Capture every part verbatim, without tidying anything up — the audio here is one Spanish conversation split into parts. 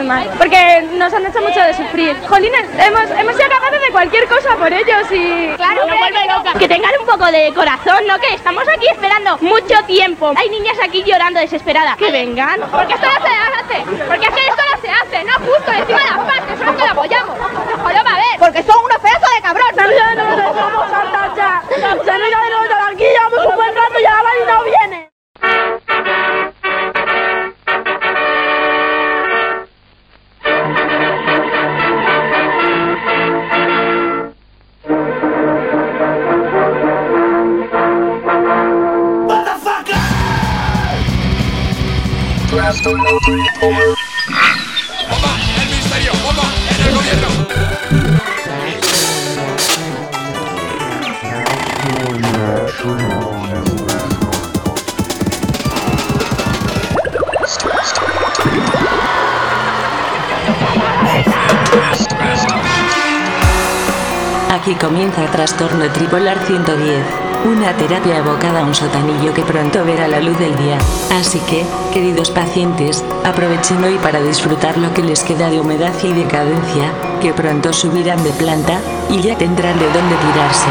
mal, porque nos han hecho mucho de sufrir. Jolines, hemos, hemos sido capaces de cualquier cosa por ellos y... Claro, no vuelve loca. Que tengan un poco de corazón, ¿no? Que estamos aquí esperando mucho tiempo. Hay niñas aquí llorando desesperadas. Que vengan. Porque esto no se hace. Porque es que esto no se hace, no justo encima de las partes, solo que lo apoyamos. Nos jodemos a ver. Porque son unos pedazos de cabrón. No, no, no, no, vamos a ya. Ya no hay de aquí, llevamos un buen rato y ahora no viene. ¡Bomba! ¡El ministerio! ¡Bomba! ¡En el gobierno! Aquí comienza Trastorno Tripolar ciento diez, una terapia evocada a un sotanillo que pronto verá la luz del día. Así que, queridos pacientes, aprovechen hoy para disfrutar lo que les queda de humedad y decadencia, que pronto subirán de planta, y ya tendrán de dónde tirarse.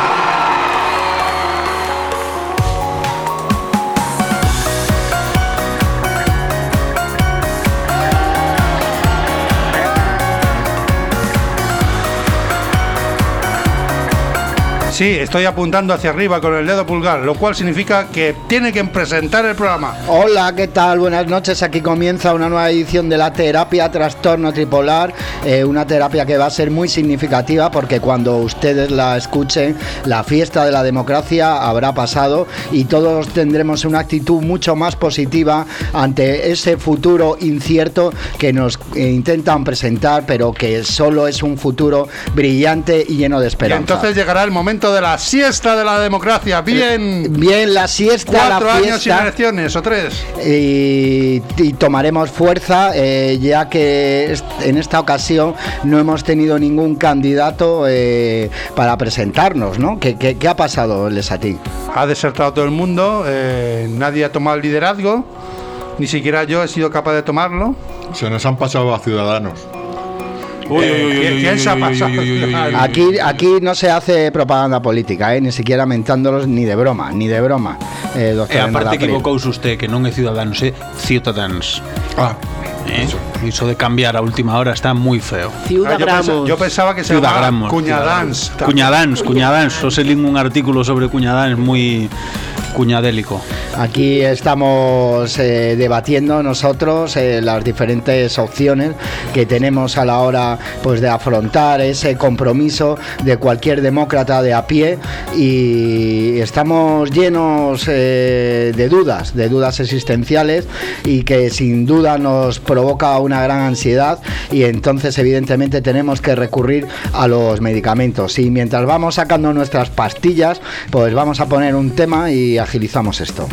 Sí, estoy apuntando hacia arriba con el dedo pulgar, lo cual significa que tiene que presentar el programa. Hola, ¿qué tal? Buenas noches. Aquí comienza una nueva edición de la terapia Trastorno Tripolar, eh, una terapia que va a ser muy significativa porque cuando ustedes la escuchen, la fiesta de la democracia habrá pasado y todos tendremos una actitud mucho más positiva ante ese futuro incierto que nos eh, intentan presentar, pero que solo es un futuro brillante y lleno de esperanza. Y entonces llegará el momento de la siesta de la democracia. Bien, bien la siesta, cuatro la años fiesta, sin elecciones o tres. Y, y tomaremos fuerza, eh, ya que en esta ocasión no hemos tenido ningún candidato eh, para presentarnos, ¿no? ¿Qué, qué, qué ha pasado, Lesatí? Ha desertado todo el mundo, eh, nadie ha tomado el liderazgo, ni siquiera yo he sido capaz de tomarlo. Se nos han pasado a Ciudadanos. Uy, uy, uy, uy, ¿quién se ha pasado? Aquí, aquí no se hace propaganda política, ¿eh? Ni siquiera mentándolos ni de broma, ni de broma. Eh, doctor e aparte equivocouse usted, que non é Ciudadanos, é Ciudadanos. Ah, eh, iso de cambiar a última hora está moi feo. Ah, yo, yo pensaba que se llamaba Cuñadans. Cuñadans, Cuñadans. Os lín un artículo sobre Cuñadans moi cuñadélico. Aquí estamos eh, debatiendo nosotros eh, las diferentes opciones que tenemos a la hora pues de afrontar ese compromiso de cualquier demócrata de a pie, y estamos llenos eh, de dudas, de dudas existenciales, y que sin duda nos provoca una gran ansiedad, y entonces evidentemente tenemos que recurrir a los medicamentos. Y mientras vamos sacando nuestras pastillas, pues vamos a poner un tema y agilizamos esto.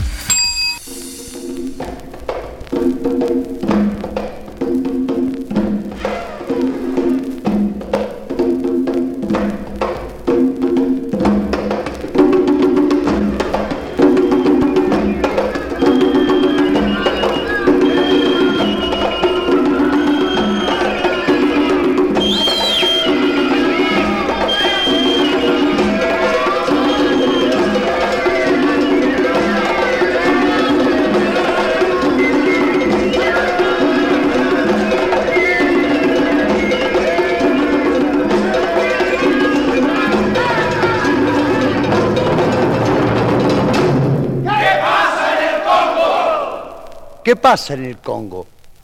¿Qué pasa en el Congo?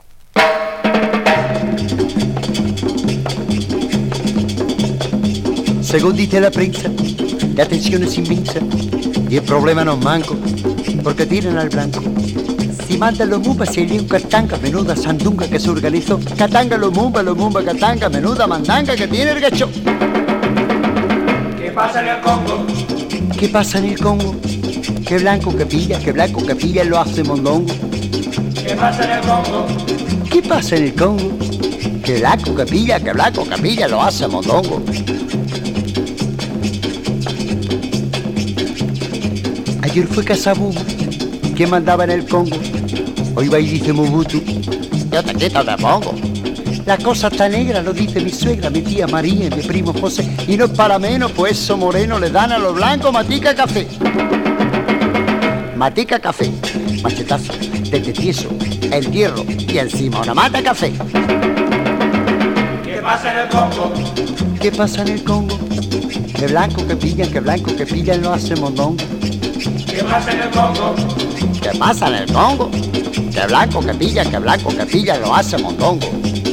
Según dice la prensa, la tensión es inmensa y el problema no es manco, porque tiran al blanco. Si mandan los mumbas, se iría un catanga, menuda sandunga que se organizó. Catanga los mumbas, los mumbas catanga, menuda mandanga que tiene el gacho. ¿Qué pasa en el Congo? ¿Qué pasa en el Congo? Que blanco que pilla, que blanco que pilla lo hace mondongo. ¿Qué pasa en el Congo? ¿Qué pasa en el Congo? Que blanco que pilla, que blanco que pilla lo hace mondongo. Ayer fue Kasavubu, que mandaba en el Congo. Hoy va y dice Mobutu, yo te quito, te pongo. La cosa está negra, lo dice mi suegra, mi tía María y mi primo José. Y no es para menos, pues eso moreno le dan a los blancos matica café. Matica café, machetazo, desde tieso, entierro y encima una mata café. ¿Qué pasa en el Congo? ¿Qué pasa en el Congo? Que blanco que pillan, que blanco que pillan lo hace mondongo. ¿Qué pasa en el Congo? ¿Qué pasa en el Congo? Que blanco que pillan, que blanco que pillan lo hace mondongo.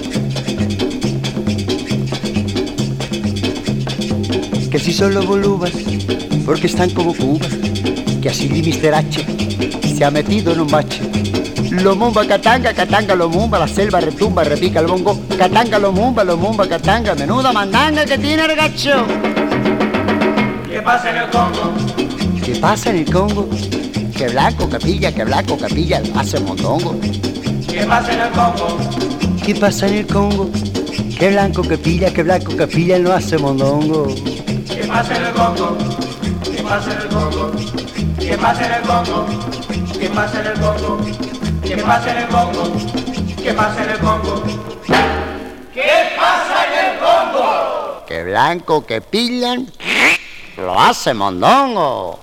Que si son los bolubas, porque están como cubas. Que así mister H se ha metido en un bache. Lo mumba, catanga, catanga, lo mumba, la selva retumba, repica el bongo. Catanga, lo mumba, lo mumba, catanga, menuda mandanga que tiene el gacho. ¿Qué pasa en el Congo? ¿Qué pasa en el Congo? Que blanco que pilla, que blanco que pilla, lo hace mondongo. ¿Qué pasa en el Congo? ¿Qué pasa en el Congo? Que blanco que pilla, que blanco que pilla, lo hace mondongo. ¿Qué pasa en el Congo? ¿Qué pasa en el Congo? ¿Qué pasa en el Congo? ¿Qué pasa en el Congo? ¿Qué pasa en el Congo? ¿Qué pasa en el Congo? ¿Qué pasa en el Congo? Que blanco que pillan lo hace mondongo.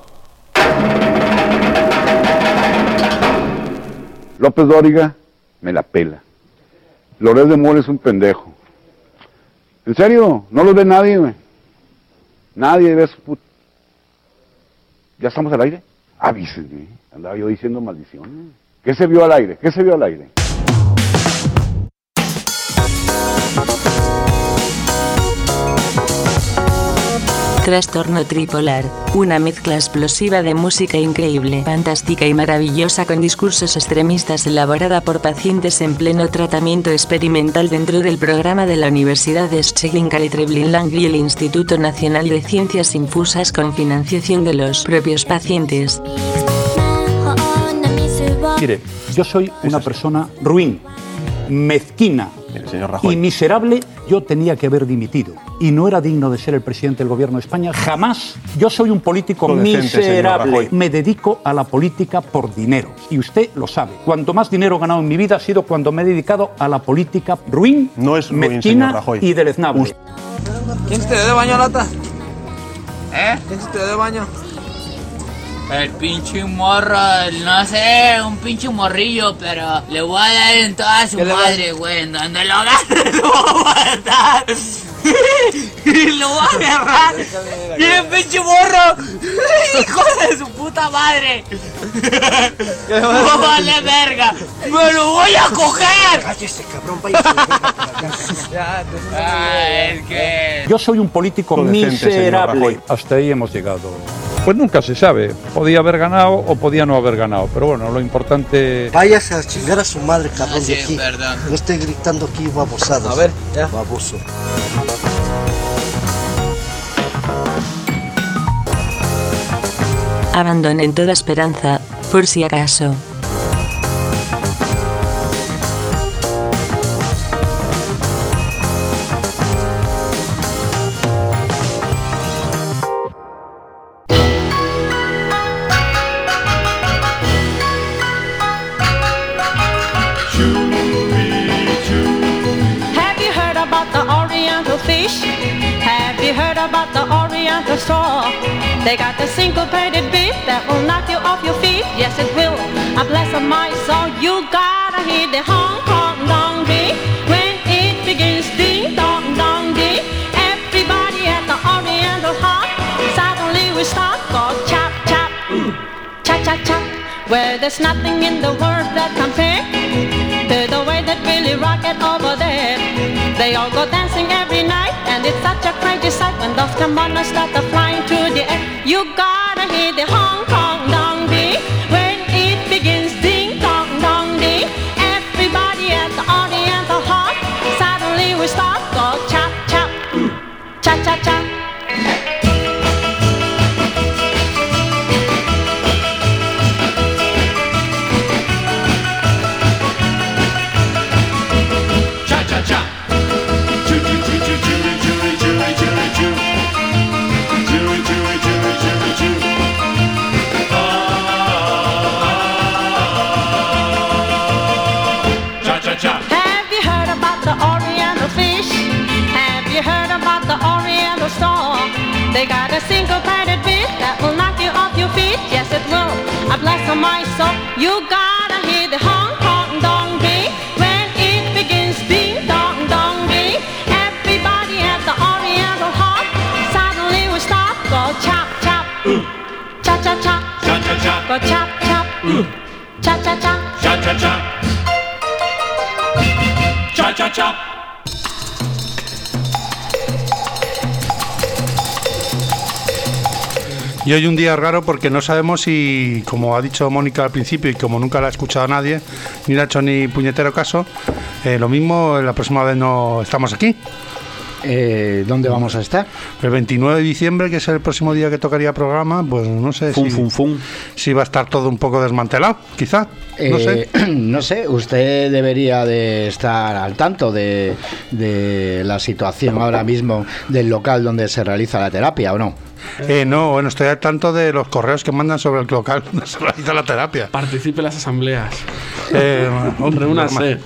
López Dóriga me la pela. Loret de Mola es un pendejo. En serio, no los ve nadie, güey. Nadie ve su puta. ¿Ya estamos al aire? Avísenme. Andaba yo diciendo maldiciones. ¿Qué se vio al aire? ¿Qué se vio al aire? Trastorno tripolar, una mezcla explosiva de música increíble, fantástica y maravillosa con discursos extremistas elaborada por pacientes en pleno tratamiento experimental dentro del programa de la Universidad de Scheveningen y el Instituto Nacional de Ciencias Infusas con financiación de los propios pacientes. Mire, yo soy una persona ruin, mezquina y miserable. Yo tenía que haber dimitido y no era digno de ser el presidente del gobierno de España. Jamás. Yo soy un político miserable. Me dedico a la política por dinero y usted lo sabe. Cuanto más dinero he ganado en mi vida ha sido cuando me he dedicado a la política ruin, no es ruin, mezquina y deleznable. ¿Quién se te de baño, Lata? ¿Eh? ¿Quién se te de baño? El pinche morro, no sé, un pinche morrillo, pero le voy a dar en toda su madre, güey. En donde lo agarre lo voy a matar. Y lo voy a agarrar. Y el pinche morro, hijo de su puta madre. No vale verga. Me lo voy a coger. Cállese, cabrón, váyase. Yo soy un político miserable. Hasta ahí hemos llegado. Pues nunca se sabe, podía haber ganado o podía no haber ganado, pero bueno, lo importante... Váyase a chingar a su madre, cabrón, sí, de aquí. Perdón. No estoy gritando aquí babosadas. A ver, ya. Baboso. Abandonen toda esperanza, por si acaso. About the Oriental straw, they got the syncopated beat that will knock you off your feet. Yes, it will. I bless my soul. You gotta hear the Hong Kong dong beat when it begins. Ding dong dong ding. Everybody at the Oriental hop. Suddenly we start go chop chop, cha cha cha. Where there's nothing in the world that compares to the way that Billy rock it over there. They all go dancing every night, and it's such a crazy sight when those kimonos start to flying through the air. You gotta hear the Hong Kong dong beat when it begins. Ding dong dong ding. Everybody at the Oriental hop. Suddenly we start go chop chop, cha cha cha. Have you heard about the Orient? They got a syncopated beat that will knock you off your feet. Yes, it will. I bless my soul. You gotta hear the honk, honk, dong beat when it begins. Ding, dong, dong beat. Everybody at the Oriental Hop suddenly will stop. Go chop, chop. Cha, cha, cha. Cha, cha, cha. Go chop, chop. Cha, cha, cha. Cha, cha, cha. Cha, cha, cha. Y hoy un día raro porque no sabemos si, como ha dicho Mónica al principio y como nunca la ha escuchado a nadie, ni le ha hecho ni puñetero caso, eh, lo mismo la próxima vez no estamos aquí. Eh, ¿Dónde vamos a estar? El veintinueve de diciembre, que es el próximo día que tocaría programa, pues no sé fum, si, fum, fum. si va a estar todo un poco desmantelado, quizá. Eh, no sé. No sé, usted debería de estar al tanto de, de la situación ahora mismo del local donde se realiza la terapia, ¿o no? Eh, no, bueno, estoy al tanto de los correos que mandan sobre el local donde se realiza la terapia. Participe en las asambleas. Eh, Reúnanse.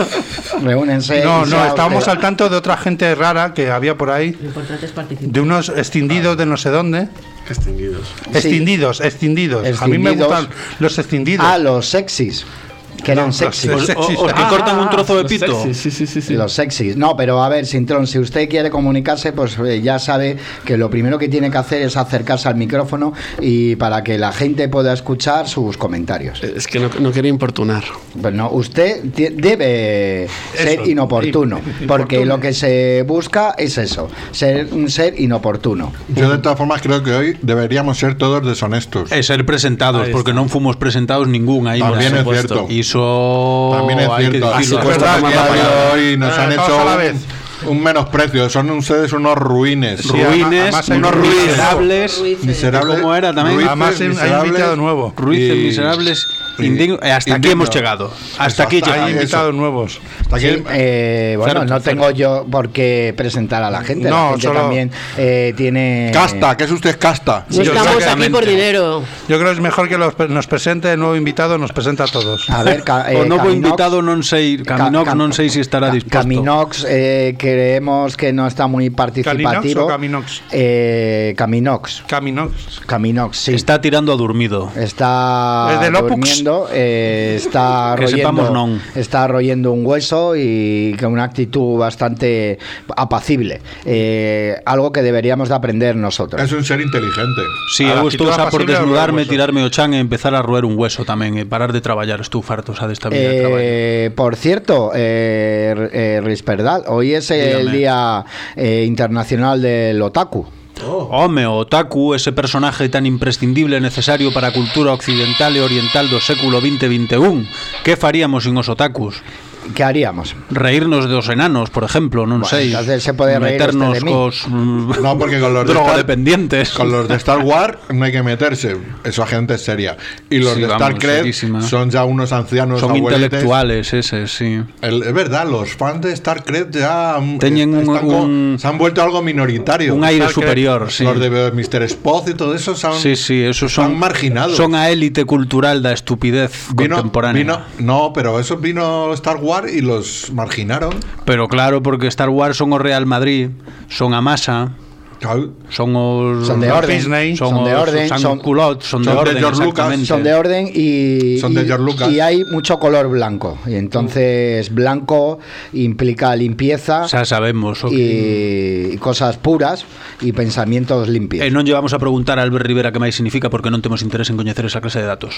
Reúnense. No, no, estábamos usted... al tanto de otra gente rara que había por ahí. Lo importante es participar. De unos extindidos de no sé dónde. Extinguidos. Extindidos, sí. extindidos. extindidos. A mí me gustan los extindidos. Ah, los sexys. Que eran no, sexys. Los, o, o, o que ah, cortan un trozo de pito. Sí, sí, sí, sí, sí. Los sexys. No, pero a ver, Sintrón, si usted quiere comunicarse, pues eh, ya sabe que lo primero que tiene que hacer es acercarse al micrófono y para que la gente pueda escuchar sus comentarios. Es que no, no quería importunar. Pues no, usted debe ser eso, inoportuno, porque lo que se busca es eso, ser un ser inoportuno. Yo de todas formas creo que hoy deberíamos ser todos deshonestos. Es ser presentados, porque no fuimos presentados ningún ahí. También es cierto. Y eso también es cierto. Así cuesta hoy nos han hecho un, un menosprecio. Son ustedes unos ruines. Sí, ruines, además, unos miserables. Miserables. ¿Cómo era también? Ruices, además hay invitado nuevo. Ruices, miserables. Indigno, hasta indigno. Aquí hemos llegado. Hasta aquí llegamos. Hay invitados nuevos. Sí, eh, bueno, certo, no tengo certo. yo por qué presentar a la gente. No, la gente solo... también eh, tiene. Casta, ¿qué es usted casta? No estamos aquí por dinero. Yo creo que es mejor que los, nos presente el nuevo invitado, nos presenta a todos. A ver, ca, eh, o nuevo invitado, non sei, Caminox, ca, non sei si estará dispuesto. Caminox, eh, creemos que no está muy participativo. ¿Caminox o Caminox? Eh, Caminox. Caminox. Caminox, sí. Está tirando a dormido. Está durmiendo. Eh, está royendo, está royendo un hueso y con una actitud bastante apacible, eh, algo que deberíamos de aprender nosotros. Es un ser inteligente. Sí, eu estou xa por desnudarme, tirarme o chan e empezar a roer un hueso tamén, e parar de traballar. Estou farto xa desta vida eh, de traballo. Por cierto, eh, eh, Risperdal, hoy es el Dígame. Día eh, Internacional del Otaku. Oh. Home, o otaku, ese personaje tan imprescindible e necesario para a cultura occidental e oriental do século vinte e vinte e un. Que faríamos sin os otakus? ¿Qué haríamos? Reírnos de los enanos, por ejemplo, no bueno, sé. Entonces se puede reír meternos de mí. Cos, no, porque con los de drogodependientes. Con los de Star Wars no hay que meterse. Esa gente es seria. Y los sí, de Star Trek son ya unos ancianos son abuelites. Intelectuales, ese, sí. El, es verdad, los fans de Star Trek ya Tenían un, un, se han vuelto algo minoritario. Un aire Star superior, Trek, sí. Los de mister Spock y todo eso son, sí, sí, esos son marginados. Son a élite cultural da estupidez vino, contemporánea. Vino, no, pero eso vino Star Wars y los marginaron. Pero claro, porque Star Wars son o Real Madrid, son a masa, son os son de orden, Disney, son, son de orden, son, son, culot, son, son de orden, de Lucas, son de orden y, son de y, Lucas. y hay mucho color blanco y entonces blanco implica limpieza, ya sabemos, okay. y cosas puras y pensamientos limpios. E non llevamos a preguntar a Albert Rivera que máis significa porque non temos interés en coñecer esa clase de datos.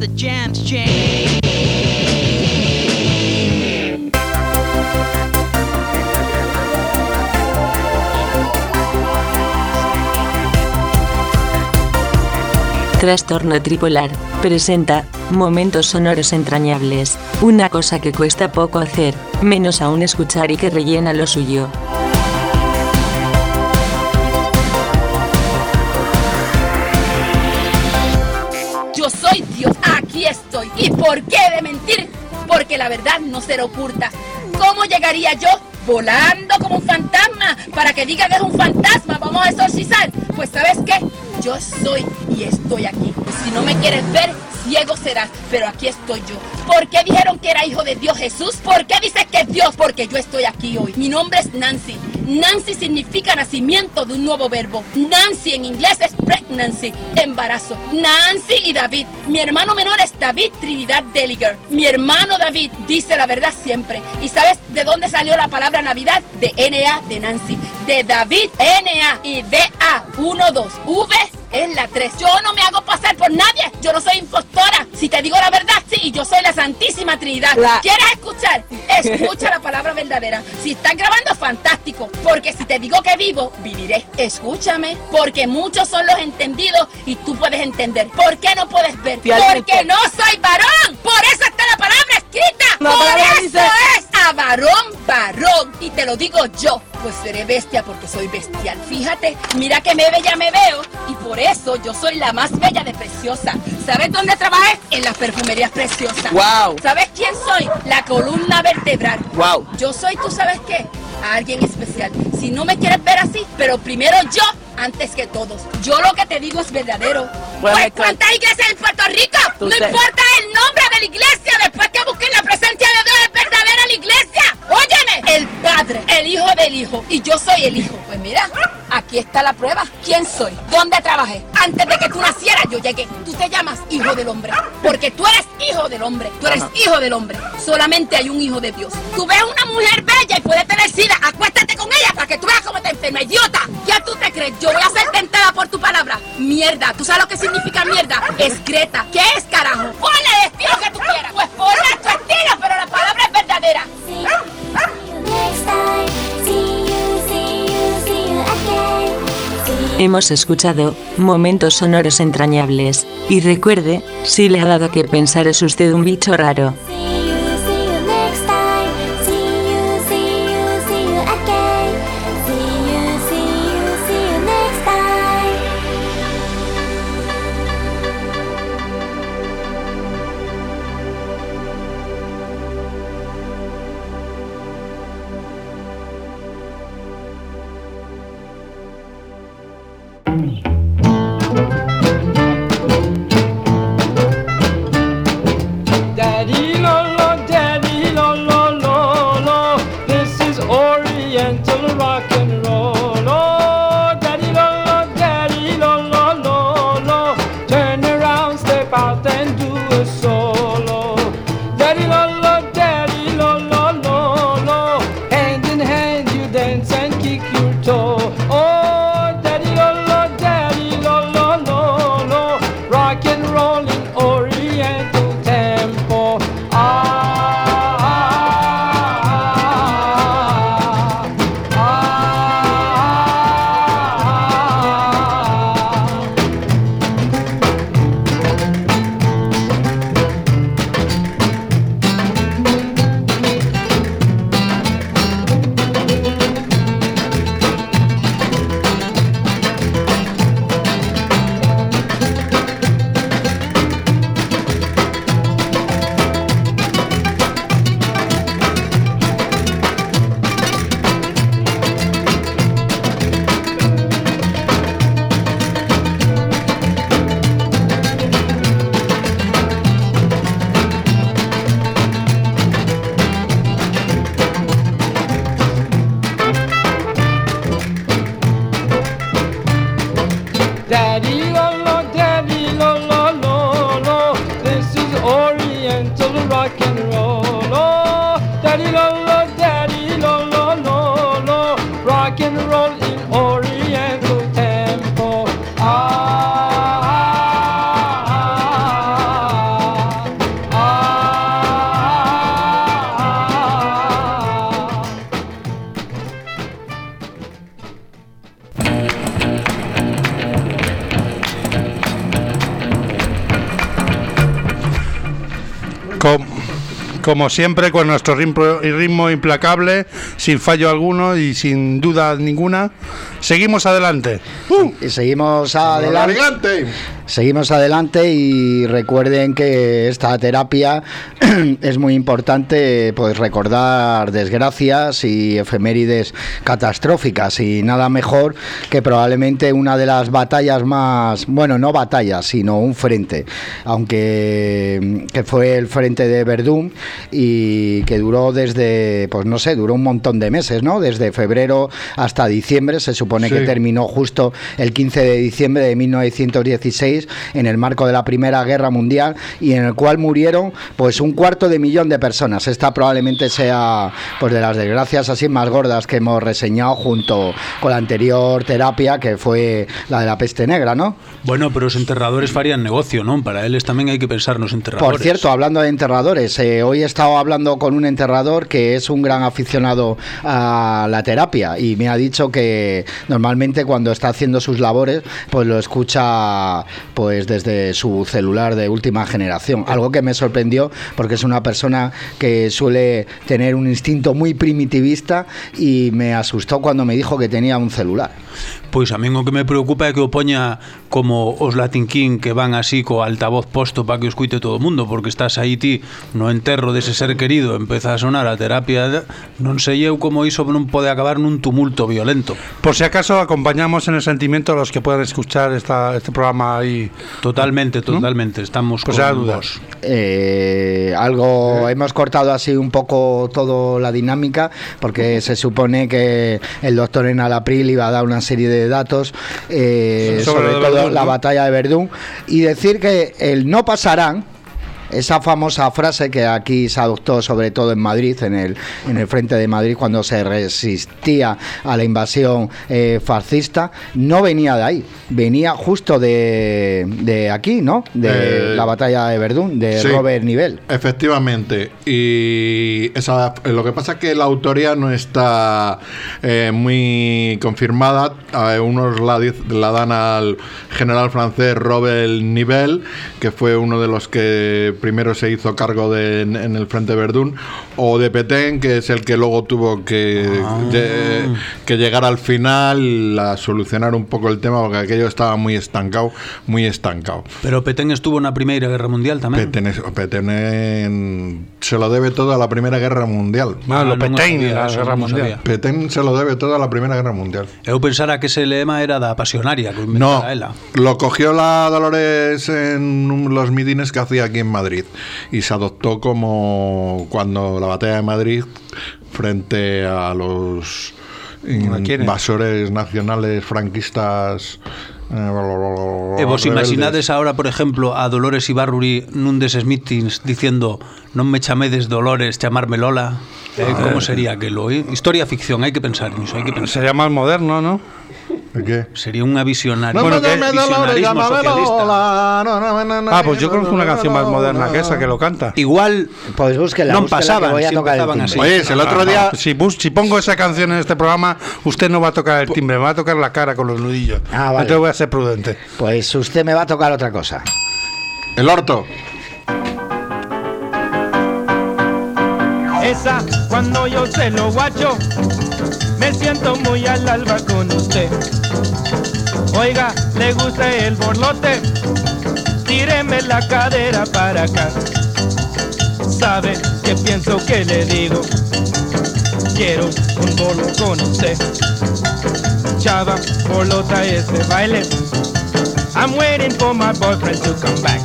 the jams change. Trastorno Tripolar presenta Momentos Sonoros Entrañables, una cosa que cuesta poco hacer, menos aún escuchar y que rellena lo suyo. Yo soy Dios, aquí estoy. ¿Y por qué he de mentir? Porque la verdad no será oculta. ¿Cómo llegaría yo? Volando como un fantasma, para que diga que es un fantasma. Vamos a exorcizar. Pues ¿sabes qué? Yo soy y estoy aquí. Si no me quieres ver, ciego serás, pero aquí estoy yo. ¿Por qué dijeron que era hijo de Dios Jesús? ¿Por qué dices que es Dios? Porque yo estoy aquí hoy. Mi nombre es Nancy. Nancy significa nacimiento de un nuevo verbo. Nancy en inglés es pregnancy, embarazo. Nancy y David. Mi hermano menor es David Trinidad Deliger. Mi hermano David dice la verdad siempre. ¿Y sabes de dónde salió la palabra Navidad? De N A de Nancy. De David, N A y D A, uno, dos. V es la tres. Yo no me hago pasar por nadie. Yo no soy impostora. Si te digo la verdad, sí, yo soy la Santísima Trinidad. La... ¿Quieres escuchar? Escucha la palabra verdadera. Si estás grabando, fantástico. Porque si te digo que vivo, viviré. Escúchame. Porque muchos son los entendidos y tú puedes entender. ¿Por qué no puedes ver? Porque no soy varón. Por eso está la palabra escrita. No, por eso dice... es a varón, varón. Y te lo digo yo. Pues seré bestia porque soy bestial. Fíjate, mira que me bella me veo. Y por eso yo soy la más bella de Preciosa. ¿Sabes dónde trabajé? En las perfumerías Preciosas. Wow. ¿Sabes quién soy? La columna vertebral. Wow. Yo soy, ¿tú sabes qué? Alguien especial. Si no me quieres ver así, pero primero yo, antes que todos. Yo lo que te digo es verdadero. Bueno, pues ¿cuántas iglesias en Puerto Rico? No sé. Importa el nombre de la iglesia. Después que busquen la presencia de Dios, es verdadera la iglesia. Óyeme, el Padre, el Hijo del Hijo. Y yo soy el Hijo. Pues mira, aquí está la prueba. ¿Quién soy? ¿Dónde trabajé? Antes de que tú nacieras, yo llegué. Tú te llamas Hijo del Hombre. Porque tú eres Hijo del Hombre. Tú eres Hijo del Hombre. Solamente hay un Hijo de Dios. Tú ves una mujer bella y puede tener sida. Acuéstate con ella para que tú veas cómo te enferma, idiota. ¿Ya tú te crees? Yo voy a ser tentada por tu palabra. Mierda. ¿Tú sabes lo que significa mierda? Es Greta. ¿Qué es carajo? Ponle el estilo que tú quieras. Pues ponle tu estilo, pero la palabra es verdadera. Hemos escuchado Momentos Sonoros Entrañables. Y recuerde, si le ha dado que pensar es usted un bicho raro. Daddy loves Como, como siempre, con nuestro ritmo, ritmo implacable, sin fallo alguno y sin duda ninguna, seguimos adelante. Uh, y seguimos adelante. adelante. Seguimos adelante y recuerden que esta terapia es muy importante, pues recordar desgracias y efemérides catastróficas, y nada mejor que probablemente una de las batallas más, bueno, no batallas, sino un frente, aunque que fue el frente de Verdún, y que duró desde, pues no sé, duró un montón de meses, ¿no? Desde febrero hasta diciembre, se supone sí. que terminó justo el quince de diciembre de mil novecientos dieciséis, en el marco de la Primera Guerra Mundial, y en el cual murieron pues un cuarto de millón de personas. Esta probablemente sea pues de las desgracias así más gordas que hemos reseñado, junto con la anterior terapia, que fue la de la peste negra, ¿no? Bueno, pero los enterradores farían negocio, ¿no? Para ellos también hay que pensar en los enterradores. Por cierto, hablando de enterradores, eh, hoy he estado hablando con un enterrador que es un gran aficionado a la terapia, y me ha dicho que normalmente cuando está haciendo sus labores pues lo escucha pues desde su celular de última generación, algo que me sorprendió porque es una persona que suele tener un instinto muy primitivista, y me asustó cuando me dijo que tenía un celular. Pois a min o que me preocupa é que o poña como os Latin King, que van así co altavoz posto para que os cuite todo o mundo, porque estás aí ti no enterro dese ser querido, empeza a sonar a terapia, non sei eu como iso non pode acabar nun tumulto violento. Por si acaso acompañamos en el sentimiento a los que puedan escuchar esta, este programa ahí. Totalmente, totalmente, ¿no? Estamos pues con dudas. Eh, algo, eh. hemos cortado así un poco toda la dinámica, porque se supone que el doctor Enalapril iba a dar una serie de datos eh, sobre, sobre todo Verdún, la ¿no? batalla de Verdún, y decir que el no pasarán, esa famosa frase que aquí se adoptó sobre todo en Madrid, en el, en el frente de Madrid, cuando se resistía a la invasión eh, fascista, no venía de ahí, venía justo de, de aquí, ¿no? De eh, la batalla de Verdún, de sí, Robert Nivelle. Efectivamente, y esa, lo que pasa es que la autoría no está eh, muy confirmada. Eh, unos la, la dan al general francés Robert Nivelle, que fue uno de los que primero se hizo cargo de, en, en el frente de Verdún, o de Petén, que es el que luego tuvo que, ah. de, que llegar al final a solucionar un poco el tema, porque aquello estaba muy estancado, muy estancado. Pero Petén estuvo en la Primera Guerra Mundial también. Petén, Petén en, se lo debe todo a la Primera Guerra Mundial. Ah, lo Petén de la Guerra Mundial. Petén se lo debe todo a la Primera Guerra Mundial. Eu pensara que ese lema era da Pasionaria, que no, ela. Lo cogió la Dolores en los mitines que hacía aquí en Madrid, y se adoptó como cuando la batalla de Madrid frente a los invasores nacionales franquistas. E vos imaginades ahora, por exemplo, a Dolores Ibarruri nun deses mítins diciendo non me chamedes Dolores, chamarme Lola? Eh, como sería aquelo? Eh? Historia ficción, hai que pensar niso, hai que pensar. Sería máis moderno, ¿no? ¿Qué? Sería unha visionaria. No, bueno, que visionarismo socialista. Ah, pues yo conozco una canción más moderna que esa que lo canta. Igual, pues búsquela, non pasaban, voy a si tocar empezaban así. Oye, el otro día, si, bus, si pongo esa canción en este programa, usted no va a tocar el timbre, me va a tocar la cara con los nudillos. Ah, vale. Entonces voy a ser prudente. Pues usted me va a tocar otra cosa. El orto. Esa, cuando yo se lo guacho, me siento muy al alba con usted. Oiga, ¿le gusta el borlote? Tíreme la cadera para acá. ¿Sabe qué pienso que le digo? Quiero un bolo con usted. Chava, bolota ese baile. I'm waiting for my boyfriend to come back.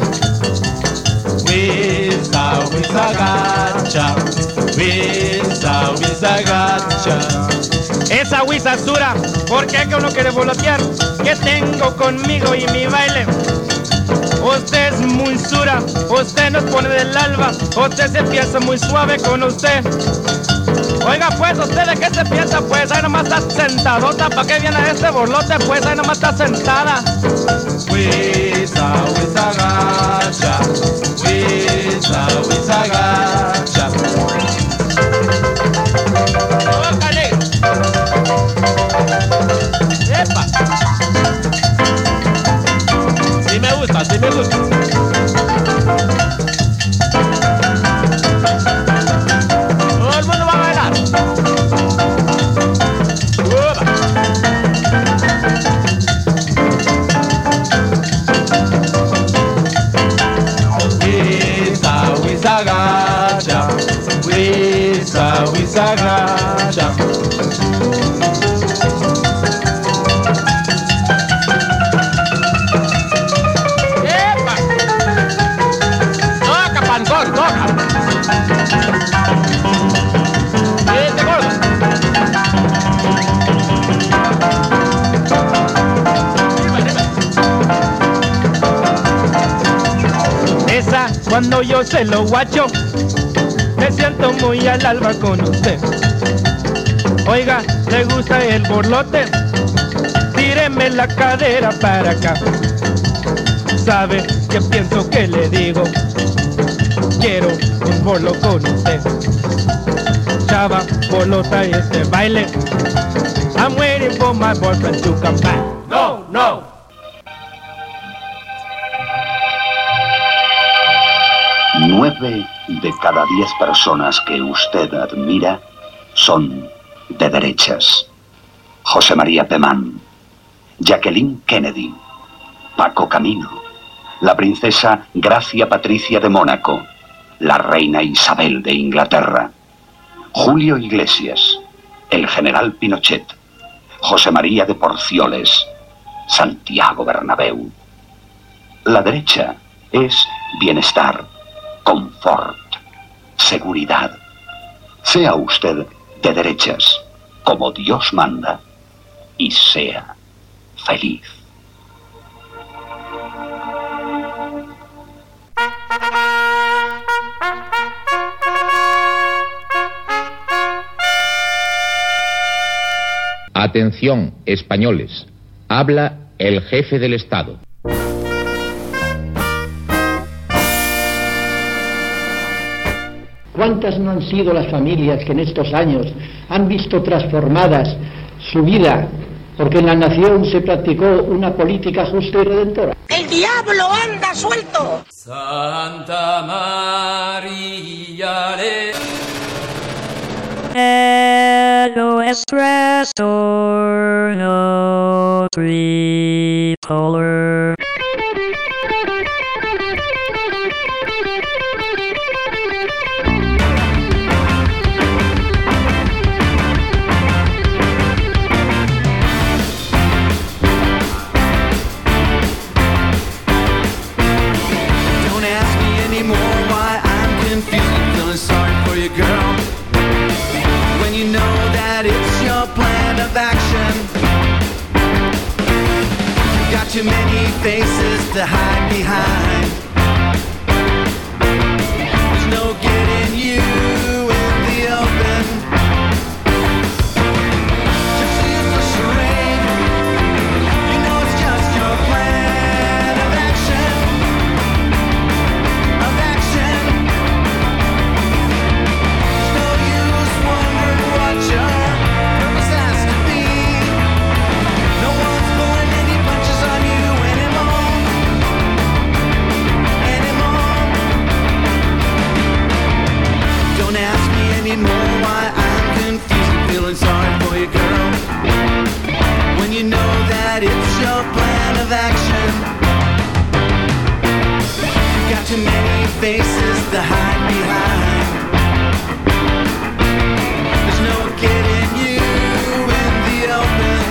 Wisa, wisa, gacha. Wisa, wisa, gacha. Esa wisa dura, ¿por qué que uno quiere volotear? ¿Qué tengo conmigo y mi baile? Usted es muy sura, usted nos pone del alba, usted se piensa muy suave con usted. Oiga pues, ¿usted de qué se piensa? Pues ahí nomás está sentadota, ¿para qué viene este borlote? Pues ahí nomás está sentada. Wisa, wisa, gacha. Wisa, wisa, gacha. ¡Ócale! ¡Epa! Sí me gusta, sí me gusta. sagrada. ¡Epa! ¡Toca, Pantón, toca! ¡Vete, gordo! Esa, cuando yo se lo guacho, me siento muy al alba con usted. Oiga, ¿le gusta el borlote? Tíreme la cadera para acá. ¿Sabe qué pienso que le digo? Quiero un bolo con usted. Chava, bolota y este baile. I'm waiting for my boyfriend to come back. No, no. Nueve de cada diez personas que usted admira son de derechas. José María Pemán, Jacqueline Kennedy, Paco Camino, la princesa Gracia Patricia de Mónaco, la reina Isabel de Inglaterra, Julio Iglesias, el general Pinochet, José María de Porcioles, Santiago Bernabéu. La derecha es bienestar, confort, seguridad. Sea usted de derechas, como Dios manda, y sea feliz. Atención, españoles. Habla el jefe del Estado. ¿Cuántas no han sido las familias que en estos años han visto transformadas su vida porque en la nación se practicó una política justa y redentora? ¡El diablo anda suelto! Santa María le... Hello espresso, no tricolor. Too many faces to hide behind. There's no getting you in the open. Just use the charade. You know it's just your plan of action. Of action. There's no use wondering what your purpose has to be. No one's pulling any punches on you anymore, anymore. Don't ask me anymore why I'm confused and feeling sorry for you, girl, when you know that it's your plan of action. You got too many faces to hide behind. There's no getting you in the open.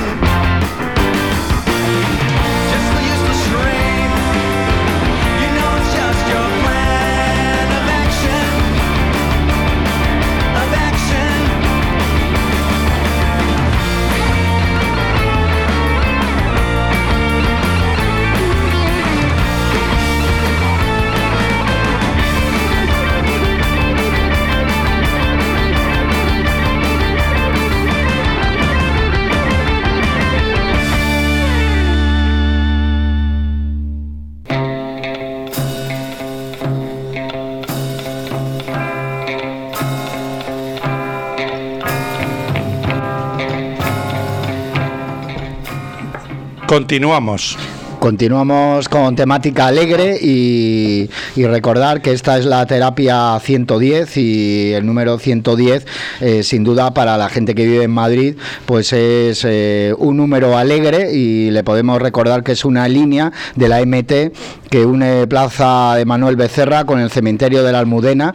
Continuamos. Continuamos con temática alegre y, y recordar que esta es la terapia ciento diez y el número ciento diez, eh, sin duda para la gente que vive en Madrid, pues es eh, un número alegre, y le podemos recordar que es una línea de la M T que une Plaza de Manuel Becerra con el cementerio de la Almudena,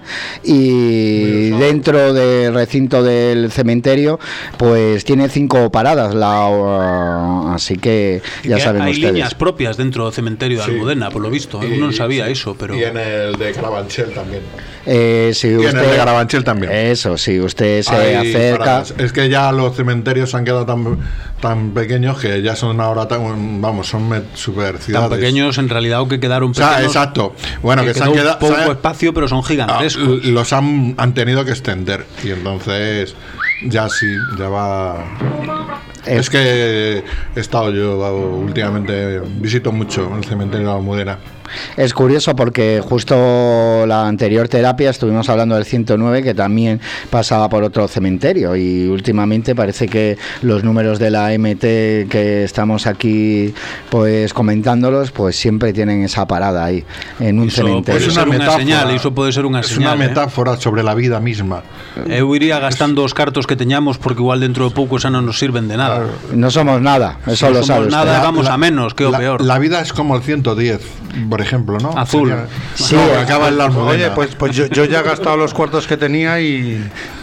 y dentro del recinto del cementerio pues tiene cinco paradas, la, uh, así que ya que saben hay ustedes. líneas propias dentro del cementerio de Sí. Almudena, por lo visto. Y- Uno no sabía sí. eso, pero... Y en el de Carabanchel también. Eh, si Y usted, en el de Carabanchel también. Eso, si usted se Hay acerca. paradas. Es que ya los cementerios se han quedado tan, tan pequeños que ya son ahora tan, vamos, son me- super ciudades. Tan pequeños en realidad, o que quedaron O sea, pequeños. exacto. Bueno, que, se quedó han un quedado poco ¿sabes? espacio, pero son Ah, gigantescos. l- los han, han tenido que extender y entonces ya sí, ya va. Eh. Es que he estado yo últimamente, visito mucho el cementerio de la Almudena. Es curioso porque justo la anterior terapia estuvimos hablando del ciento nueve, que también pasaba por otro cementerio, y últimamente parece que los números de la M T que estamos aquí pues comentándolos, pues siempre tienen esa parada ahí en un Eso cementerio. puede ser una señal, eso puede ser una es señal. una eh. metáfora sobre la vida misma. Eu iría gastando os cartos que teñamos, porque igual dentro de pouco xa non nos sirven de nada. No somos nada, eso No lo sabe somos usted. nada, vamos a menos, que é o la, peor. La vida es como el ciento diez, por ejemplo, ¿no? Azul. Sería- Sí, no, acaba en la Almudena. Oye, pues, pues yo, yo ya he gastado los cuartos que tenía y,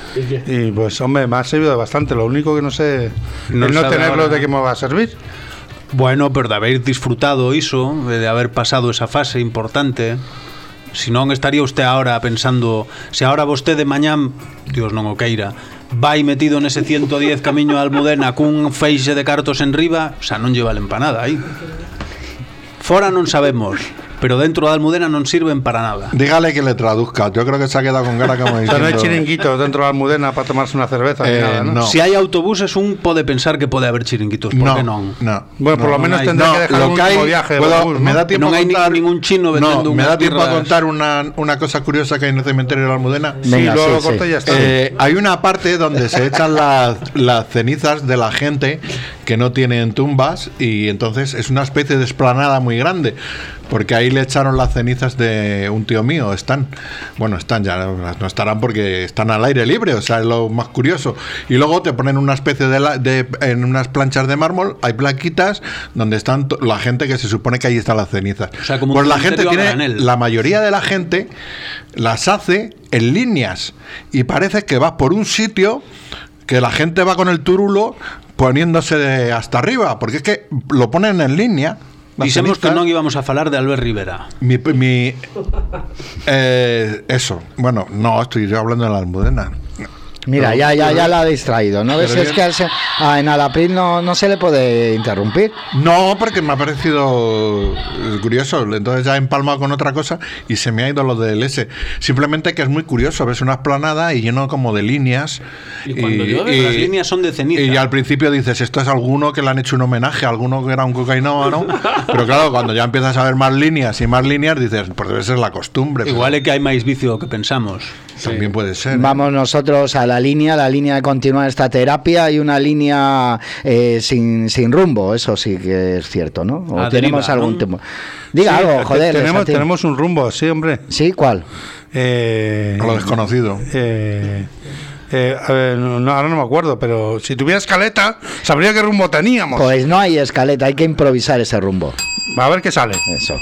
y pues hombre, me ha servido bastante. Lo único que no sé No es no sabe tenerlos ahora. de qué me va a servir. Bueno, pero de haber disfrutado iso, de haber pasado esa fase importante, si non estaría usted ahora pensando, se ahora vostede mañán, Dios non o queira, vai metido nese ciento diez camiño a Almudena cun feixe de cartos en riba, xa non lleva la empanada aí. Fora non sabemos, pero dentro da Almudena non sirven para nada. Dígale que le traduzca. Yo creo que se ha quedado con cara como O sea, diciendo... no hay chiringuitos dentro de la Almudena para tomarse una cerveza ni Eh, nada, ¿no? no. Si hai autobuses, un pode pensar que pode haber chiringuitos, por No, que non? no. Bueno, por No, lo menos no hay- tendré no, que dejar lo un que hay- último viaje de puedo- autobús, ¿no? me da tiempo Non a hai ni- contar, ningún chino vendendo no, me unhas da tiempo a birras. contar una, una cosa curiosa que hay en el cementerio de la Almudena. Sí, Venga, luego sí, lo corto sí. y ya está. Eh, hay una parte donde se echan las, las cenizas de la gente que no tienen tumbas, y entonces es una especie de explanada muy grande, porque ahí le echaron las cenizas de un tío mío. Están, bueno, están ya, no estarán porque están al aire libre, o sea, es lo más curioso. Y luego te ponen una especie de, la- de en unas planchas de mármol, hay plaquitas donde están to- la gente que se supone que ahí están las cenizas. O sea, como un pues la gente cementerio a tiene, granel. la mayoría de la gente las hace en líneas, y parece que vas por un sitio que la gente va con el turulo poniéndose de hasta arriba, porque es que lo ponen en línea. las Dixemos que cenizas. non íbamos a falar de Albert Rivera. Mi, mi- eh, eso, bueno, no, estoy yo hablando de la Almudena. Mira, Pero- ya, ya, ya la ha distraído, ¿no? ¿Ves? Pero Es yo- que al se- a- en Alapril no, no se le puede interrumpir. No, porque me ha parecido eh, curioso. Entonces ya he empalmado con otra cosa y se me ha ido lo del S. Simplemente que es muy curioso. Ves una esplanada y lleno como de líneas. Y cuando llueve, las líneas son de ceniza. Y al principio dices, esto es alguno que le han hecho un homenaje, a alguno que era un cocainómano. Pero claro, cuando ya empiezas a ver más líneas y más líneas, dices, pues debe ser la costumbre. Igual é que hai máis vicio do que pensamos. También puede ser. ¿eh? Vamos nosotros a la línea, la línea de continuar esta terapia, y una línea eh, sin, sin rumbo, eso sí que es cierto, ¿no? O A tenemos deriva, algún ¿no? tiempo. Diga Sí, algo, te- joder. Tenemos, Santi. tenemos un rumbo, sí, hombre. ¿Sí? ¿Cuál? Eh, A lo desconocido. eh, eh, a ver, no, no, ahora no me acuerdo, pero si tuviera escaleta, sabría qué rumbo teníamos. Pues no hay escaleta, hay que improvisar ese rumbo. A ver qué sale. Eso.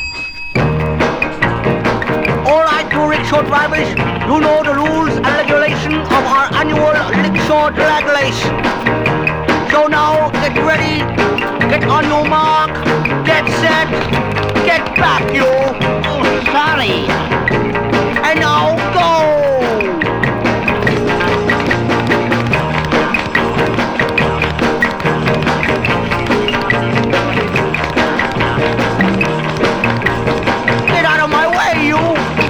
All right, you rickshaw drivers, you know the rules and regulations of our annual rickshaw drag race. So now, get ready, get on your mark, get set, get back, you. Oh, sorry. And now, go! Get out of my way, you!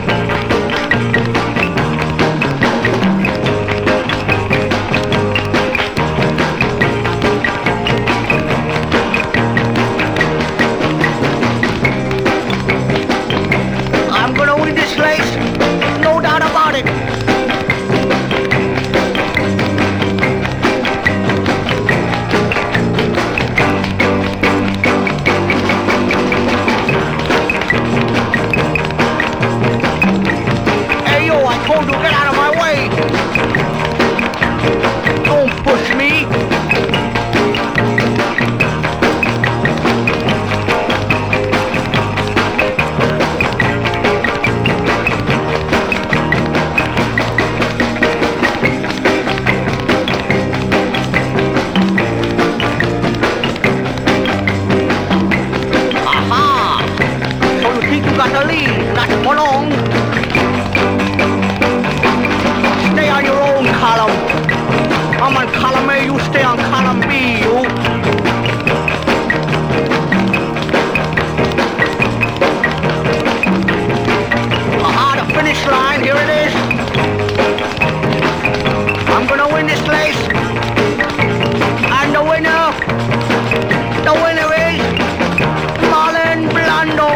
I'm gonna win this race, no doubt about it. told you, get out of my way! Don't push me! Aha! So you think you got the lead? Not for long. Stay on your own column. I'm on column A, you stay on column B, you. Aha, the finish line, here it is. I'm gonna win this place. And the winner, the winner is Marlon Blando.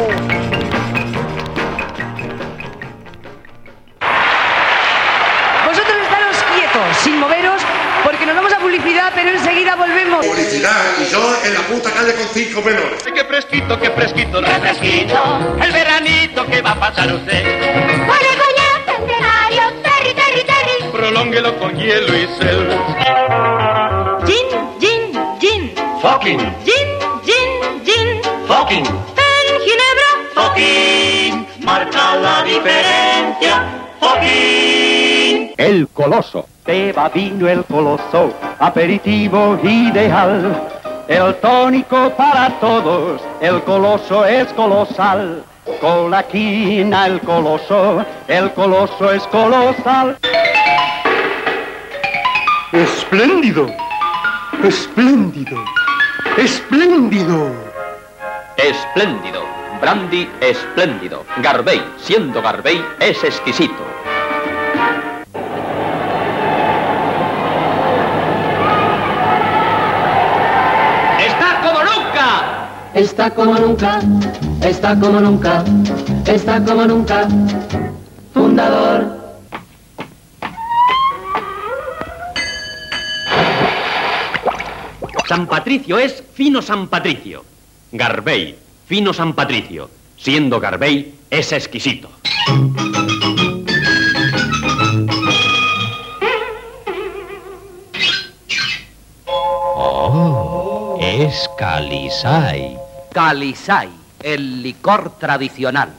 Vosotros estaros quietos, sin moveros, porque nos vamos a publicidad, pero enseguida volvemos. Publicidad, y yo en la puta calle con cinco menores. Qué fresquito, qué fresquito, refresquito. El veranito que va a pasar usted. Por el coñac centenario, terry, terry, terry. Prolónguelo con hielo y sel. Gin, gin, gin. Fucking. Gin, gin, gin. Fucking. En ginebra. Fucking. Marca la diferencia. Fucking. El Coloso. Beba vino el Coloso, aperitivo ideal. El tónico para todos, el Coloso es colosal. Colaquina el Coloso, el Coloso es colosal. Espléndido, espléndido, espléndido. Espléndido, brandy espléndido. Garbey, siendo Garbey, es exquisito. ¡Está como nunca! Está como nunca, está como nunca, está como nunca. Fundador. San Patricio es fino San Patricio. Garbey, fino San Patricio. Siendo Garbey, es exquisito. Oh, es Calisay. Calisay, el licor tradicional.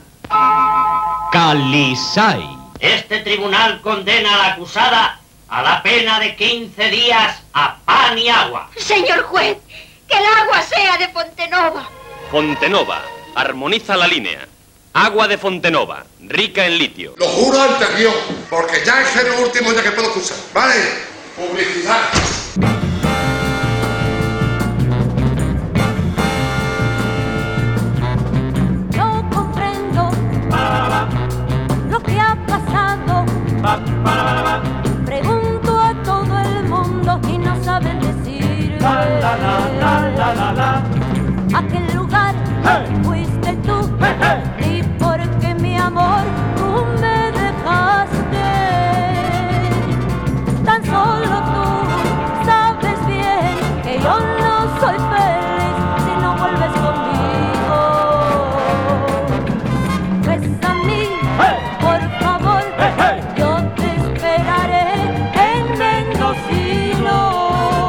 Calisay. Este tribunal condena a la acusada a la pena de quince días a pan y agua. Señor juez, que el agua sea de Fontenova. Fontenova, armoniza la línea. Agua de Fontenova, rica en litio. Lo juro ante Dios, porque ya es el último día que puedo usar. ¿Vale? Publicidad. No comprendo lo que ha pasado. Pregunto a todo el mundo y no saben decir. Aquel lugar fuiste tú, y porque mi amor tú me dejaste. Tan solo tú sabes bien que yo no soy feliz si no vuelves conmigo. Pues a mí, por favor, yo te esperaré en Mendocino.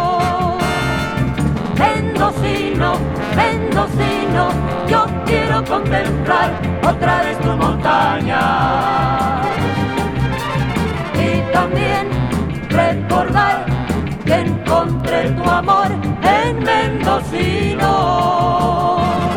Mendocino, Mendocino, yo quiero contemplar otra vez tu montaña. Y también recordar que encontré tu amor en Mendocino.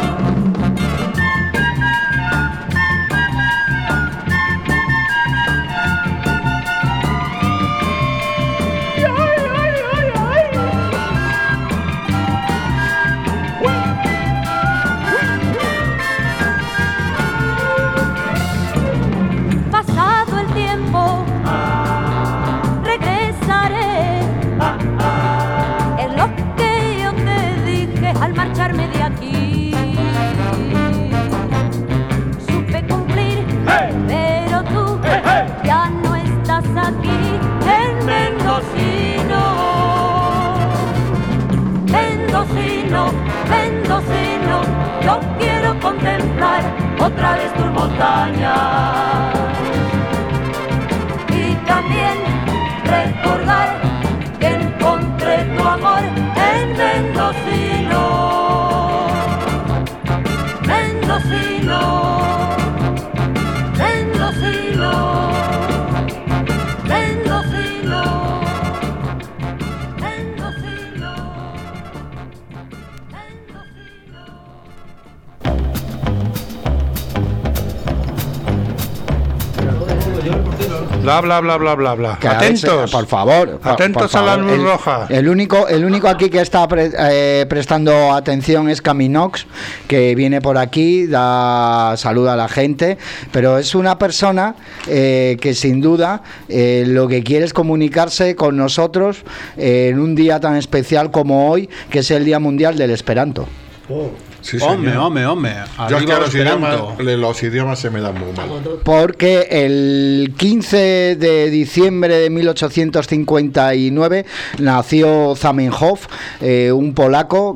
Pasado el tiempo, regresaré. Es lo que yo te dije al marcharme de aquí. Supe cumplir, pero tú ya no estás aquí en Mendocino. Mendocino, Mendocino, yo quiero contemplar otra vez tu montaña. Bla, bla, bla, bla, bla, bla. Que a veces, Atentos. por favor. por- Atentos por a la favor. luz El- roja. El único, el único aquí que está pre- eh, prestando atención es Caminox, que viene por aquí, da saluda a la gente, pero es una persona eh, que sin duda eh, lo que quiere es comunicarse con nosotros eh, en un día tan especial como hoy, que es el Día Mundial del Esperanto. Sí, Hombre, señor. hombre, hombre. Yo es que Arriba los Esperanto. idiomas, los idiomas se me dan muy mal. Porque el quince de diciembre de mil ochocientos cincuenta y nueve nació Zamenhof, eh, un polaco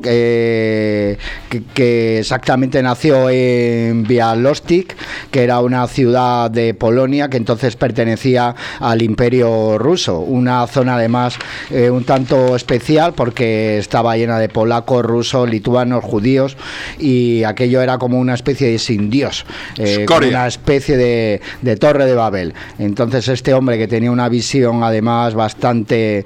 que, que, que exactamente nació en Białystok, que era una ciudad de Polonia que entonces pertenecía al Imperio Ruso, una zona además eh, un tanto especial porque estaba llena de polacos, rusos, lituanos, judíos, y aquello era como una especie de sin Dios, eh, como Escoria. una especie de, de Torre de Babel. Entonces este hombre, que tenía una visión además bastante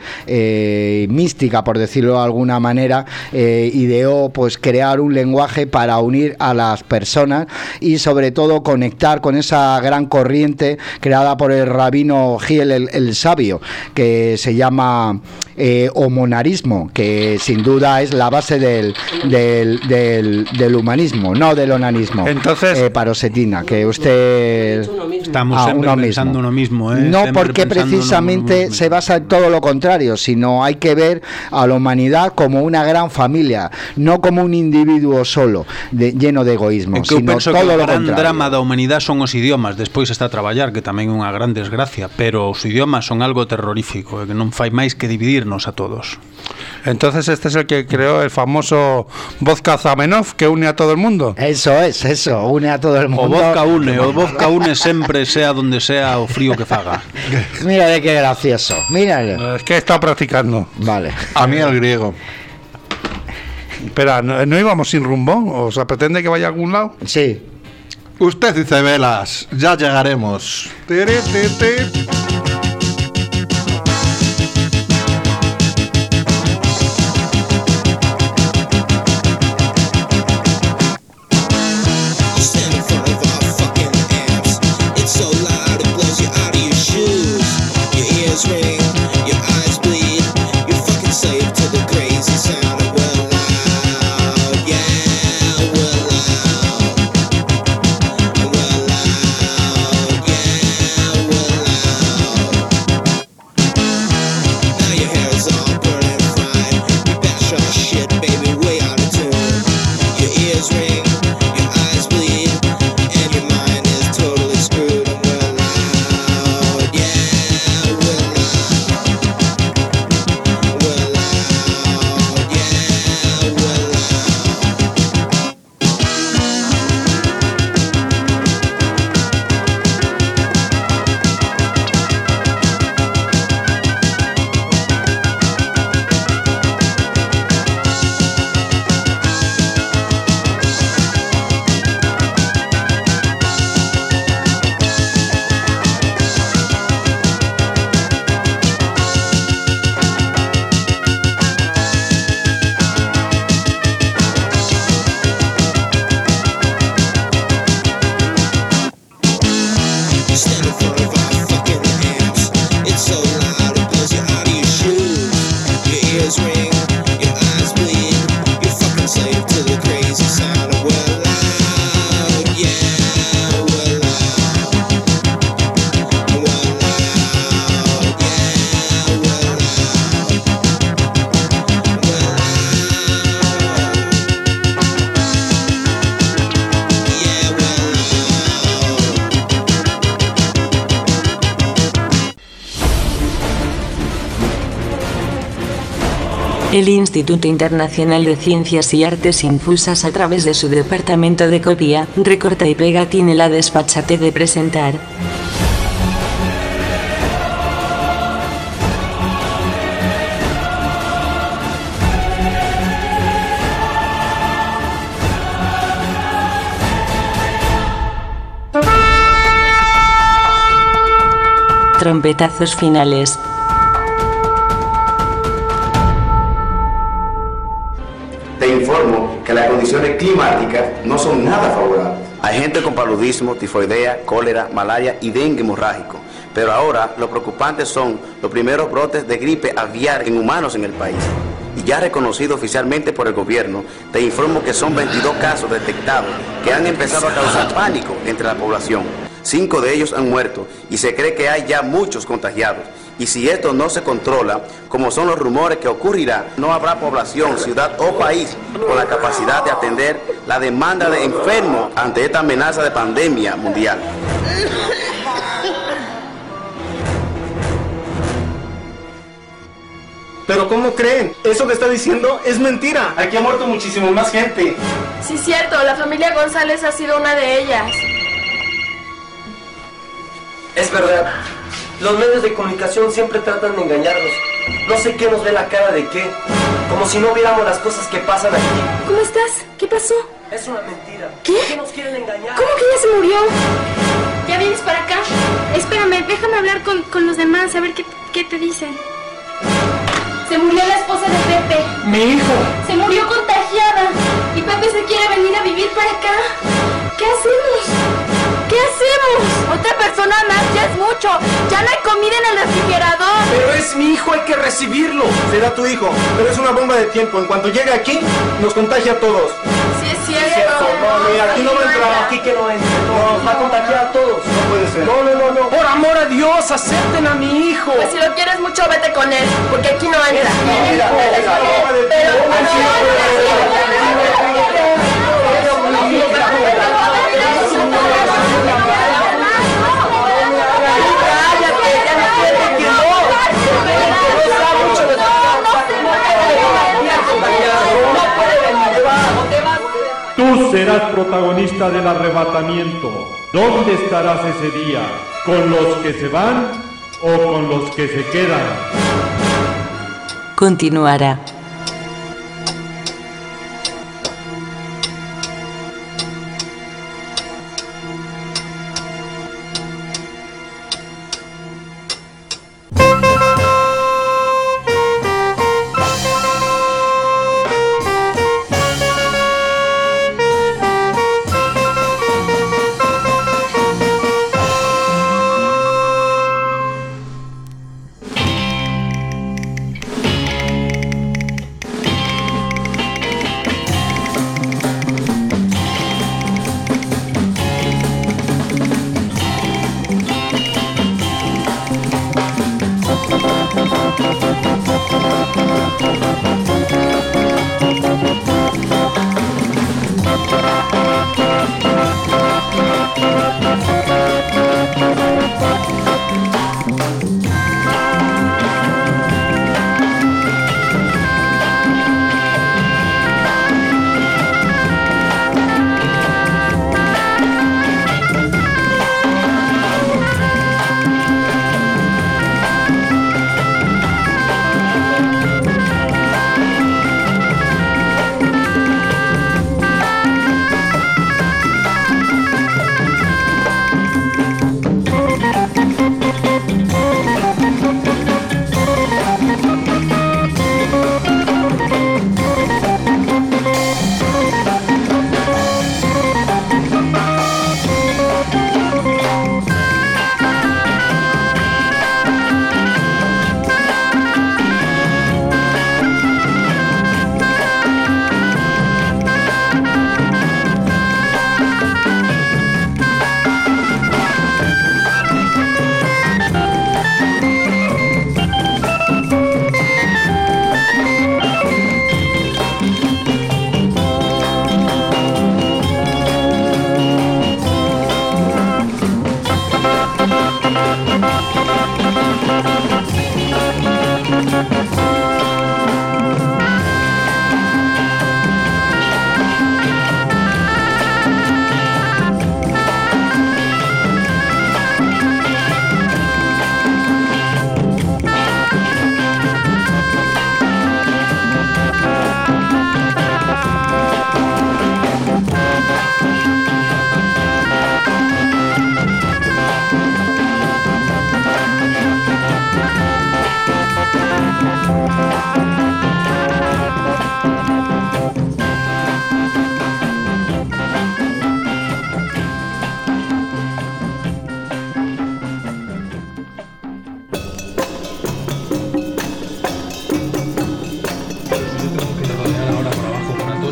eh, mística, por decirlo de alguna manera, eh, ideó pues crear un lenguaje para unir a las personas y sobre todo conectar con esa gran corriente creada por el rabino Giel el, el Sabio, que se llama eh, homonarismo, que sin duda es la base del, del, del, del humanismo, no del onanismo. Entonces, eh, parosetina, que usted Estamos Ah, siempre uno pensando mismo. uno mismo, ¿eh? No Siempre porque pensando uno precisamente mismo. se basa en todo lo contrario, sino hay que ver a la humanidad como una gran familia, no como un individuo solo, de, lleno de egoísmo, É que eu sino penso todo que o lo gran contrario. drama da humanidade son os idiomas. Despois está a traballar, que tamén é unha gran desgracia, pero os idiomas son algo terrorífico, e que non fai máis que dividirnos a todos. Entonces este es el que creó el famoso vodka Zamenhof, que une a todo el mundo. Eso es, eso, une a todo el O mundo. vodka une, o vodka une sempre, sea donde sea o frío que faga. Mira de qué gracioso, míralo. Es que he estado practicando. Vale. A mí el griego. Espera, ¿no, no íbamos sin rumbo? ¿O sea, pretende que vaya a algún lado? Sí. Usted dice velas, ya llegaremos. Tiri, ti, ti. It's so loud it blows you out of your shoes. Your ears ring, your eyes bleed. You're fucking slave to the crazy sound of we're loud, yeah, we're loud. We're loud, yeah, we're loud. Now your hair is all burning fine. You bash our shit, baby, way out of tune. Your ears ring, your eyes bleed, and your mind is totally screwed. And we're loud, yeah, we're loud. We're loud, yeah, we're loud. You stand in front of our fucking amps. It's so loud it blows you out of your shoes. Your ears ring, your eyes bleed. You're fucking slave to the crazy sound of we're loud, yeah, we're loud. We're loud, yeah, we're loud. We're loud, yeah, we're loud. El Instituto Internacional de Ciencias y Artes Infusas, a través de su departamento de copia, recorta y pega, tiene la desfachate de presentar trompetazos finales. Te informo que las condiciones climáticas no son nada favorables. A Hay gente con paludismo, tifoidea, cólera, malaria y dengue hemorrágico. Pero ahora lo preocupante son los primeros brotes de gripe aviar en humanos en el país. Y ya reconocido oficialmente por el gobierno, te informo que son veintidós casos detectados que han empezado a causar pánico entre la población. Cinco de ellos han muerto y se cree que hay ya muchos contagiados. Y si esto no se controla, como son los rumores que ocurrirá, no habrá población, ciudad o país con la capacidad de atender la demanda de enfermos ante esta amenaza de pandemia mundial. ¿Pero cómo creen? Eso que está diciendo es mentira. Aquí ha muerto muchísimo más gente. Sí, cierto. La familia González ha sido una de ellas. Es verdad. Los medios de comunicación siempre tratan de engañarnos. No sé qué nos ve la cara de qué. Como si no viéramos las cosas que pasan aquí. ¿Cómo estás? ¿Qué pasó? Es una mentira. ¿Qué? ¿Por qué nos quieren engañar? ¿Cómo que ella se murió? ¿Ya vienes para acá? Espérame, déjame hablar con, con los demás, a ver qué, qué te dicen. Se murió la esposa de Pepe. Mi hijo. Se murió contagiada. Y Pepe se quiere venir a vivir para acá. ¿Qué hacemos? ¿Qué hacemos? Otra persona más ya es mucho. Ya no hay comida en el refrigerador. Pero es mi hijo, hay que recibirlo. Será tu hijo, pero es una bomba de tiempo. En cuanto llegue aquí, nos contagia a todos. Sí, es cierto. Es cierto. No, mira, aquí no va a entrar. Aquí que no entre. No, nos va a contagiar a todos. No puede ser. No, no, no, no. Por amor a Dios, acepten a mi hijo. Pues si lo quieres mucho, vete con él. Porque aquí no entra. Mira, Tú serás protagonista del arrebatamiento. ¿Dónde estarás ese día? ¿Con los que se van o con los que se quedan? Continuará.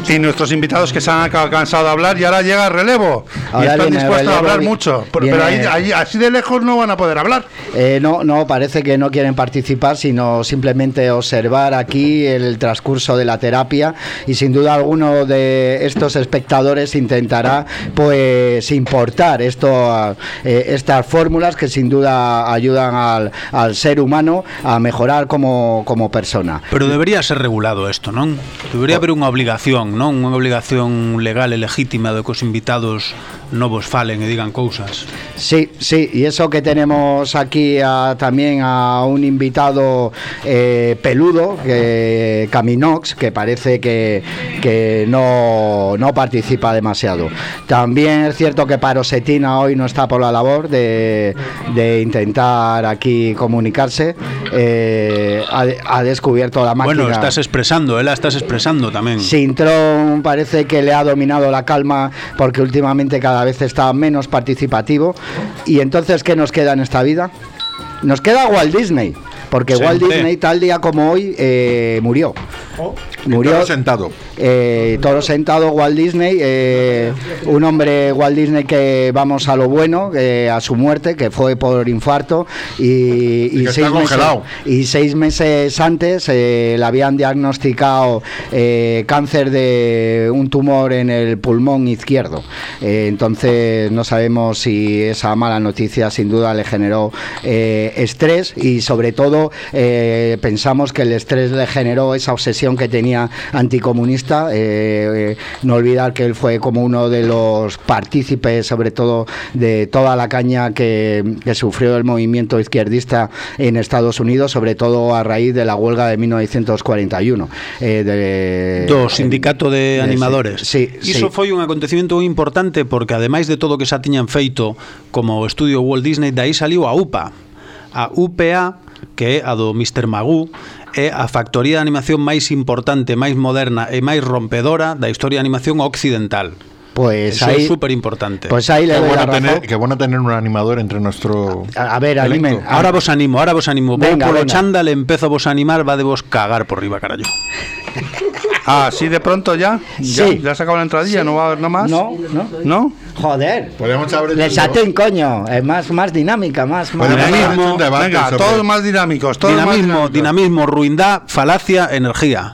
Y nuestros invitados que se han cansado de hablar y ahora llega el relevo. Ahora y están dispuestos relevo, a hablar mucho. Viene, pero ahí, ahí, así de lejos no van a poder hablar. Eh, no, no, parece que no quieren participar, sino simplemente observar aquí el transcurso de la terapia, y sin duda alguno de estos espectadores intentará pues importar esto, eh, estas fórmulas que sin duda ayudan al, al ser humano a mejorar como, como persona. Pero debería ser regulado esto, ¿no? Debería haber unha obligación, ¿no? Unha obligación legal e legítima de que os invitados novos falen e digan cousas. Sí, sí, y eso que tenemos aquí a, también a un invitado eh, peludo, que Caminox, que parece que, que no, no participa demasiado. También es cierto que Parosetina hoy no está por la labor de, de intentar aquí comunicarse. Eh, ha, ha descubierto la máquina. Bueno, estás expresando, ¿eh? La estás expresando también. Sintrón parece que le ha dominado la calma, porque últimamente cada vez está menos participativo. Y entonces, ¿qué nos queda en esta vida? Nos queda Walt Disney, porque sí, Walt Disney tal día como hoy eh, murió. Oh, murió toro sentado. Eh, toro sentado Walt Disney, eh, un hombre Walt Disney que vamos a lo bueno, eh, a su muerte, que fue por infarto, y, y, y, seis, meses, y seis meses antes eh, le habían diagnosticado eh, cáncer de un tumor en el pulmón izquierdo. Eh, entonces no sabemos si esa mala noticia sin duda le generó eh, estrés, y sobre todo eh, pensamos que el estrés le generó esa obsesión que tenía anticomunista. Eh, eh, no olvidar que él fue como uno de los partícipes, sobre todo, de toda la caña que, que sufrió el movimiento izquierdista en Estados Unidos, sobre todo a raíz de la huelga de mil novecientos cuarenta y uno eh, de, do sindicato de, de animadores. Sí, sí, Iso sí. foi un acontecimiento moi importante, porque ademais de todo o que xa tiñan feito como o estudio Walt Disney, dai saliu a U P A. A U P A, que é a do mister Magoo, é a factoría de animación máis importante, máis moderna e máis rompedora da historia de animación occidental. Pues eso ahí, es súper importante. Pues ahí le qué doy bueno la razón. Tener, qué bueno tener un animador entre nuestro. A, a ver, animen. Ahora vos animo, ahora vos animo. Venga, Vou polo venga. chándal, empezo vos a animar, va de vos cagar por riba, carallo. Ah, ¿así de pronto ya? ¿Ya, Sí. ¿Ya se acabó la entradilla? Sí. ¿No va a haber nada más? No, no. ¿No? Joder. Podemos haber Le satín, coño. Es más, más dinámica, más. más Dinamismo, Venga, todos más dinámicos. Todos más dinamismo, dinámicos. dinamismo, ruindad, falacia, energía.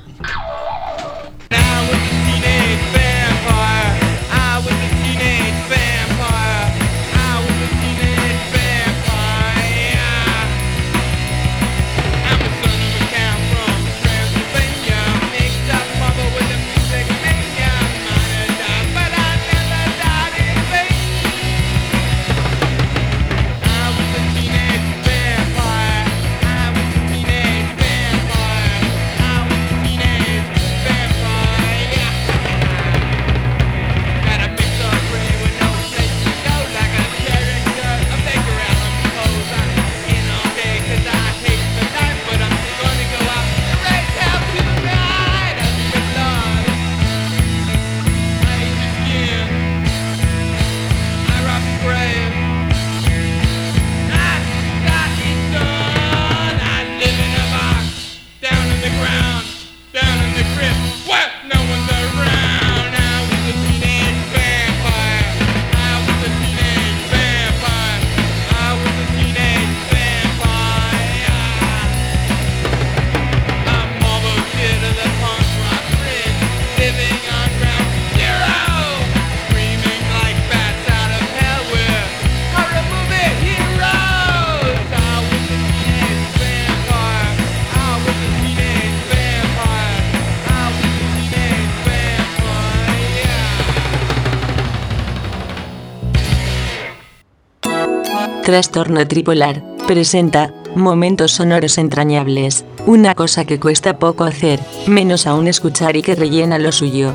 Trastorno tripolar presenta momentos sonoros entrañables, una cosa que cuesta poco hacer, menos aún escuchar y que rellena lo suyo.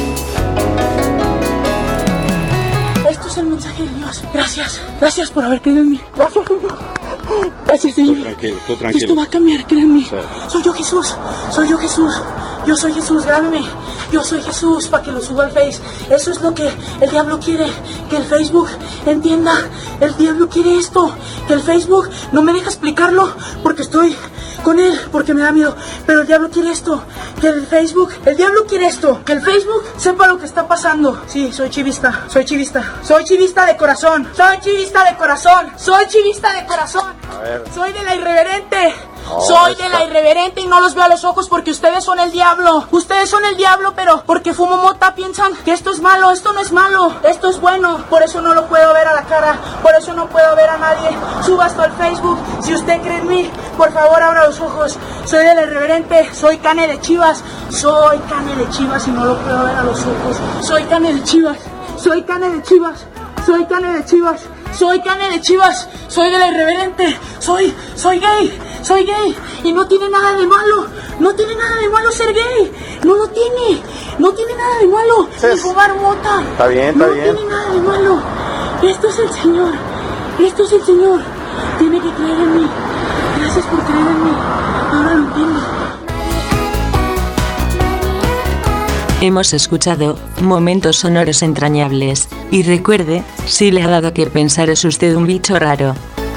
Esto es el mensaje de Dios. Gracias, gracias por haber creído en mí. Gracias, Señor. Gracias, Señor. Tú tranquilo, tú tranquilo. Esto va a cambiar, créanme. Sí. Soy yo, Jesús. Soy yo, Jesús. Yo soy Jesús, grábeme. yo soy Jesús para que lo suba al Face. Eso es lo que el diablo quiere, que el Facebook entienda. El diablo quiere esto, que el Facebook no me deja explicarlo porque estoy con él, porque me da miedo. Pero el diablo quiere esto, que el Facebook, el diablo quiere esto, que el Facebook sepa lo que está pasando. Sí, soy chivista, soy chivista, soy chivista de corazón, soy chivista de corazón, soy chivista de corazón. A ver. Soy de la irreverente. Oh, Soy está. de la irreverente y no los veo a los ojos porque ustedes son el diablo. Ustedes son el diablo, pero porque fumo mota piensan que esto es malo. Esto no es malo, esto es bueno. Por eso no lo puedo ver a la cara, por eso no puedo ver a nadie. Suba esto al Facebook. Si usted cree en mí, por favor abra los ojos. Soy de la irreverente, soy cane de Chivas. Soy cane de Chivas y no lo puedo ver a los ojos. Soy cane de Chivas, soy cane de Chivas, soy cane de Chivas. Soy cane de Chivas, soy de la irreverente, soy, soy gay, soy gay y no tiene nada de malo, no tiene nada de malo ser gay, no lo tiene, no tiene nada de malo, ni fumar mota, Está bien, está no bien. tiene nada de malo, esto es el Señor, esto es el Señor, tiene que creer en mí, gracias por creer en mí, ahora lo entiendo. Hemos escuchado momentos sonoros entrañables, y recuerde, si le ha dado que pensar es usted un bicho raro.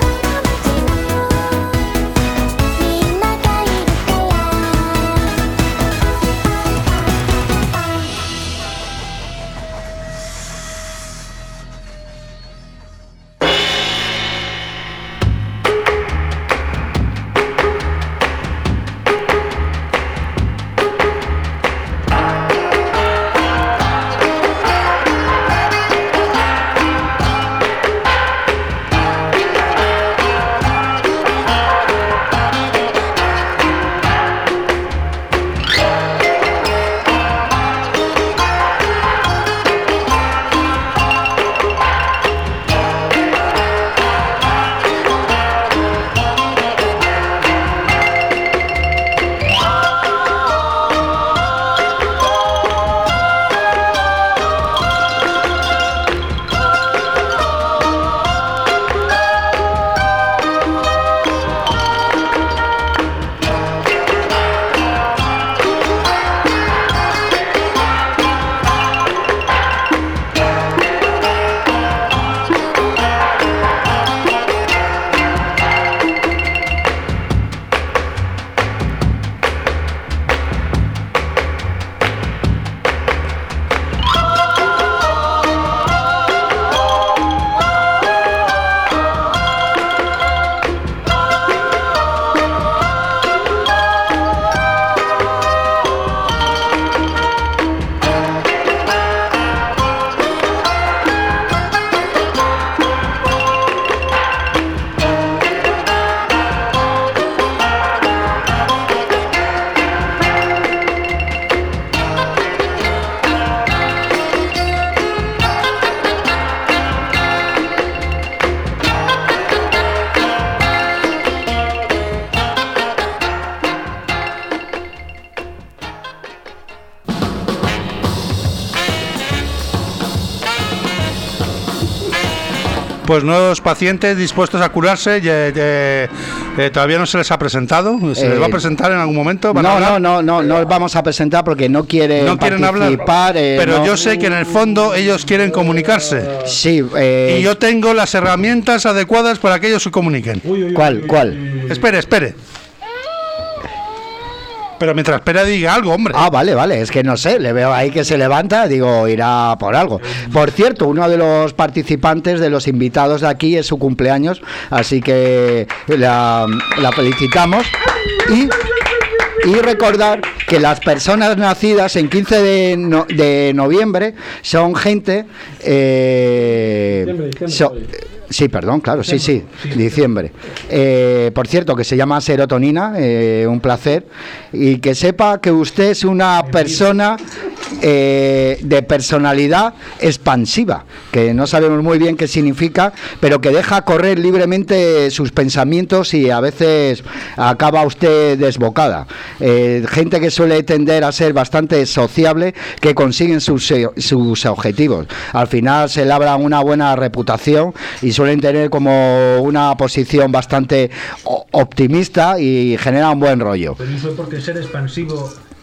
Pues nuevos pacientes dispuestos a curarse, y, eh, eh, eh, todavía no se les ha presentado, se Eh, les va a presentar en algún momento. ¿Van a No, hablar? no, no, no, no vamos a presentar porque no quieren No quieren hablar, participar. eh, pero no. yo sé que en el fondo ellos quieren comunicarse. Sí, eh, y yo tengo las herramientas adecuadas para que ellos se comuniquen. ¿Cuál, cuál? Espere, espere. Pero mientras espera diga algo, hombre. Ah, vale, vale, es que no sé, le veo ahí que se levanta, digo, irá por algo. Por cierto, uno de los participantes, de los invitados de aquí, es su cumpleaños, así que la, la felicitamos. Y, y recordar que las personas nacidas en quince de, no- de noviembre son gente... Eh, so- Sí, perdón, claro, sí, sí, diciembre. Eh, por cierto, que se llama serotonina, eh, un placer. Y que sepa que usted es una persona eh, de personalidad expansiva, que no sabemos muy bien qué significa, pero que deja correr libremente sus pensamientos y a veces acaba usted desbocada. Eh, gente que suele tender a ser bastante sociable, que consiguen sus, eh, sus objetivos. Al final se labran una buena reputación y suelen tener como una posición bastante o- optimista y genera un buen rollo. Pero eso porque ser expansivo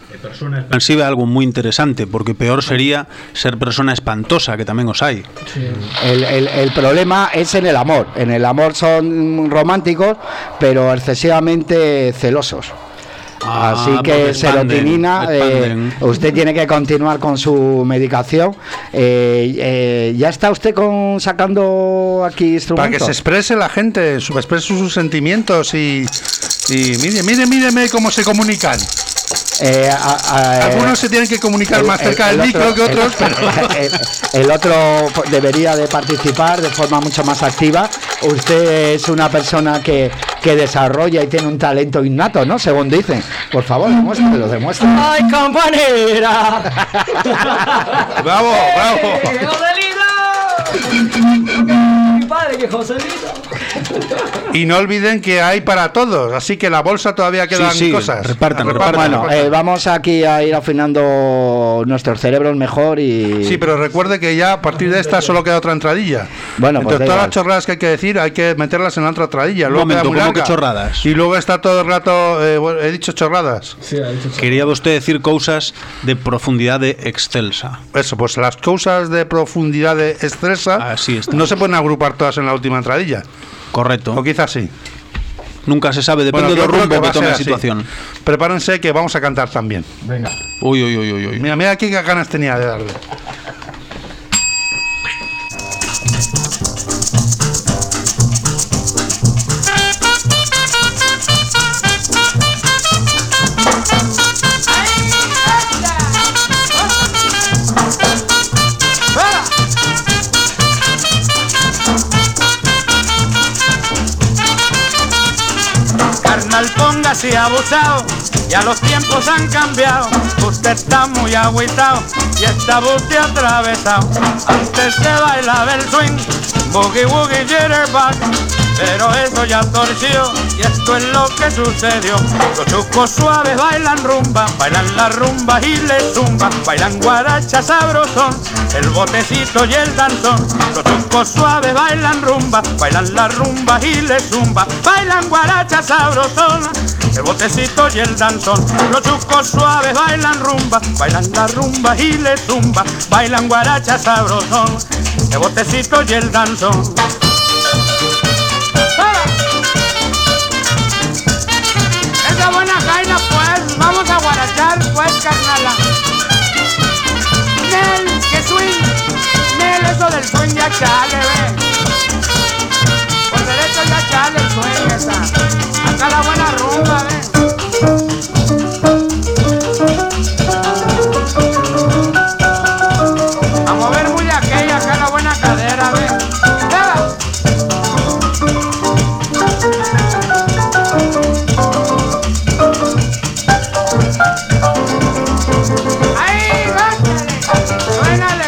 Persona expansiva es algo muy interesante, porque peor sería ser persona espantosa, que también os hay. Sí. El, el, el problema es en el amor. En el amor son románticos, pero excesivamente celosos. Ah, Así que serotonina, eh, usted tiene que continuar con su medicación. Eh, eh, ¿Ya está usted con sacando aquí instrumentos? Para que se exprese la gente, su, exprese sus sentimientos y, y mire, mire, míreme cómo se comunican. Eh, a, a, Algunos se tienen que comunicar el, más cerca el, del el micro otro, que otros, el, pero... el, el otro debería de participar de forma mucho más activa. Usted es una persona que, que desarrolla y tiene un talento innato, ¿no? Según dicen. Por favor, demuéstralo, demuéstralo. ¡Ay, campanera! ¡Bravo, bravo! ¡Eh, Joselito! Mi padre, que Joselito. Y no olviden que hay para todos, así que la bolsa todavía quedan sí, sí, cosas. repartan, repartan. Bueno, repartan. eh, vamos aquí a ir afinando nuestros cerebros mejor y... Sí, pero recuerde que ya a partir de esta solo queda otra entradilla. Bueno, pues entonces da todas igual. las chorradas que hay que decir hay que meterlas en la otra entradilla. Un Luego momento, queda muy ¿cómo que larga. chorradas? Y luego está todo el rato, eh, bueno, he dicho chorradas. Quería usted decir cosas de profundidad de excelsa. Eso, pues las cosas de profundidad de excelsa no se pueden agrupar todas en la última entradilla. Correcto. O quizás sí. Nunca se sabe, depende Bueno, yo del creo rumbo que va que a tome ser la así. situación. Prepárense que vamos a cantar también. Venga. Uy, uy, uy, uy, uy. Mira, mira aquí qué ganas tenía de darle. Carnal, póngase abusado, ya los tiempos han cambiado. Usted está muy agüitado y está buste atravesado. Antes se bailaba el swing, boogie woogie jitterbug, pero eso ya torció y esto es lo que sucedió. Los chucos suaves bailan rumba, bailan la rumba y le zumba, bailan guaracha sabrosón, el botecito y el danzón. Los chucos suaves bailan rumba, bailan la rumba y le zumba, bailan guaracha sabrosón, el botecito y el danzón. Los chucos suaves bailan rumba, bailan la rumba y le zumba, bailan guaracha sabrosón, el botecito y el danzón. Esa buena jaina pues, vamos a guarachar pues, carnala. Nel, que swing, Nel, eso del swing ya chale, ve. Por derecho ya chale el swing esa. Acá la buena rumba, ve. A mover muy aquella, acá la buena cadera, ve. ¡Eva! ¡Ahí, bájale! ¡Suénale,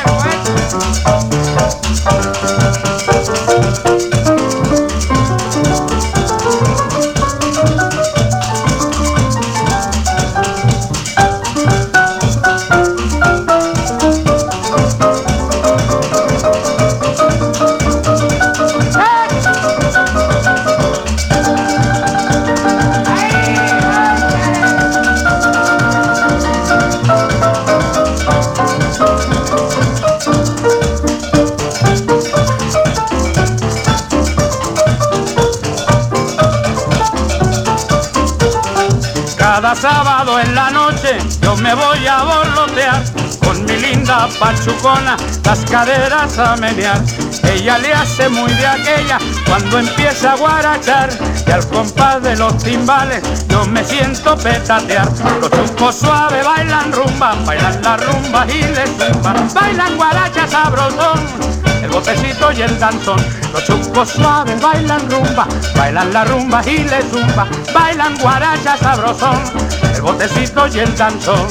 Cada sábado en la noche yo me voy a borlotear con mi linda pachucona, las caderas a menear. Ella le hace muy de aquella cuando empieza a guarachar, y al compás de los timbales yo me siento petatear. Los chucos suaves bailan rumba, bailan la rumba y le zumba, bailan guaracha sabrosón, el botecito y el danzón. Los chucos suaves bailan rumba, bailan la rumba y le zumba, bailan guaracha sabrosón, el botecito y el danzón.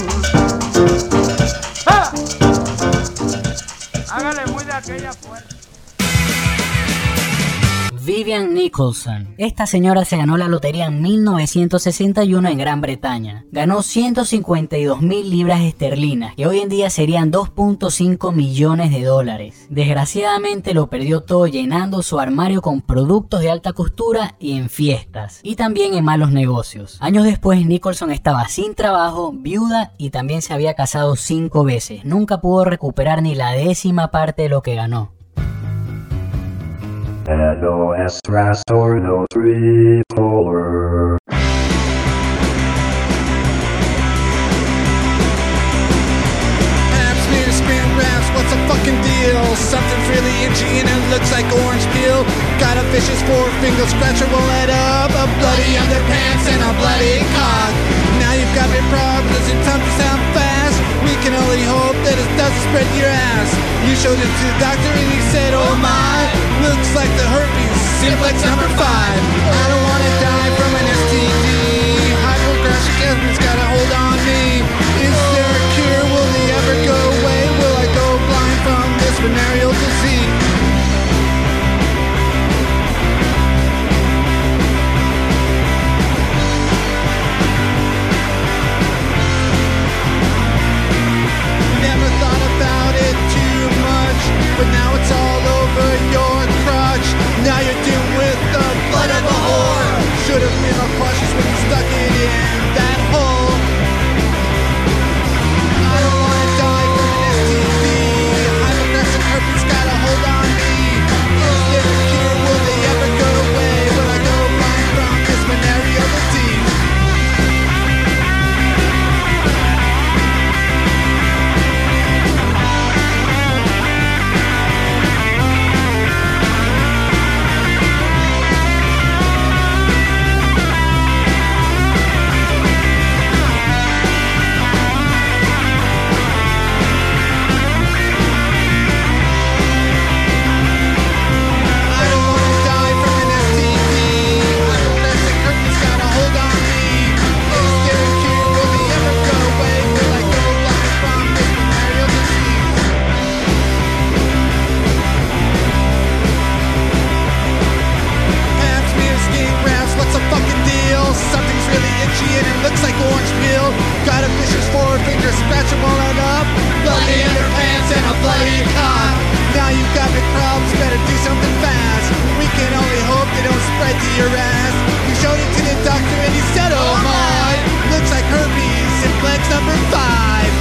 ¡Ah! Hágale muy de aquella fuerza. Vivian Nicholson. Esta señora se ganó la lotería en mil novecientos sesenta y uno en Gran Bretaña. Ganó ciento cincuenta y dos mil libras esterlinas, que hoy en día serían dos punto cinco millones de dólares. Desgraciadamente lo perdió todo llenando su armario con productos de alta costura y en fiestas, y también en malos negocios. Años después, Nicholson estaba sin trabajo, viuda y también se había casado cinco veces. Nunca pudo recuperar ni la décima parte de lo que ganó. No S or no three four. Apps, near screen wraps, what's a fucking deal? Something's really itchy and it looks like orange peel. Got a vicious four-finger scratcher, will let up a bloody underpants and a bloody cock. Now you've got me problems and time to sound fast. We can only hope that it doesn't spread your ass. You showed it to the doctor and he said, oh my, looks like the herpes, simplex number five. I don't wanna die from an S T D. Hypographic evidence got a hold on me. Is there a cure? Will they ever go away? Will I go blind from this venereal disease? But now it's all over your crotch. Now you're dealing with the blood of a whore. Should have been more cautious when you stuck it in that hole. I don't wanna die from an S T D. Hypoglycemic herpes got a hold on me. Is there a cure? Will they ever go away? Will I go blind from this venereal disease? Looks like orange peel. Got a vicious four-finger scratch and roll it up. Bloody underpants and a bloody cock. Now you've got big problems, better do something fast. We can only hope they don't spread to your ass. You showed it to the doctor and he said, oh my, looks like herpes, simplex number five.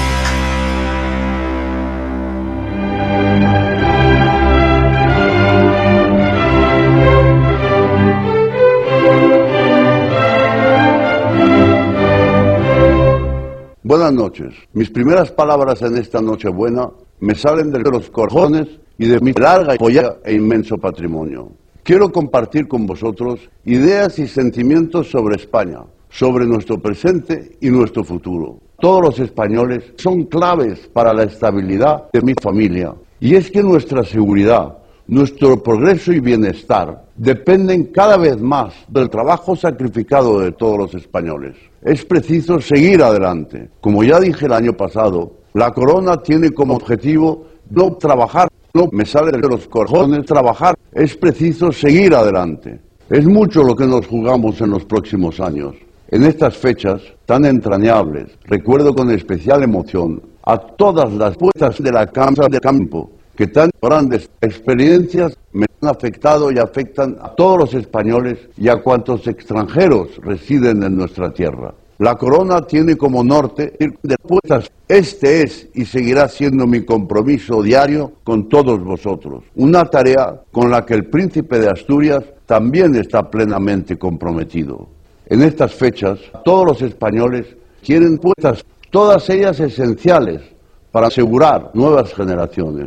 Buenas noches. Mis primeras palabras en esta Nochebuena me salen de los cojones y de mi larga joya e inmenso patrimonio. Quiero compartir con vosotros ideas y sentimientos sobre España, sobre nuestro presente y nuestro futuro. Todos los españoles son claves para la estabilidad de mi familia. Y es que nuestra seguridad, nuestro progreso y bienestar dependen cada vez más del trabajo sacrificado de todos los españoles. Es preciso seguir adelante. Como ya dije el año pasado, la corona tiene como objetivo no trabajar, no me sale de los cojones trabajar. Es preciso seguir adelante. Es mucho lo que nos jugamos en los próximos años. En estas fechas tan entrañables, recuerdo con especial emoción a todas las puertas de la Casa de Campo, que tan grandes experiencias me han afectado y afectan a todos los españoles y a cuantos extranjeros residen en nuestra tierra. La corona tiene como norte ir de puertas. Este es y seguirá siendo mi compromiso diario con todos vosotros. Una tarea con la que el príncipe de Asturias también está plenamente comprometido. En estas fechas, todos los españoles quieren puertas, todas ellas esenciales para asegurar nuevas generaciones.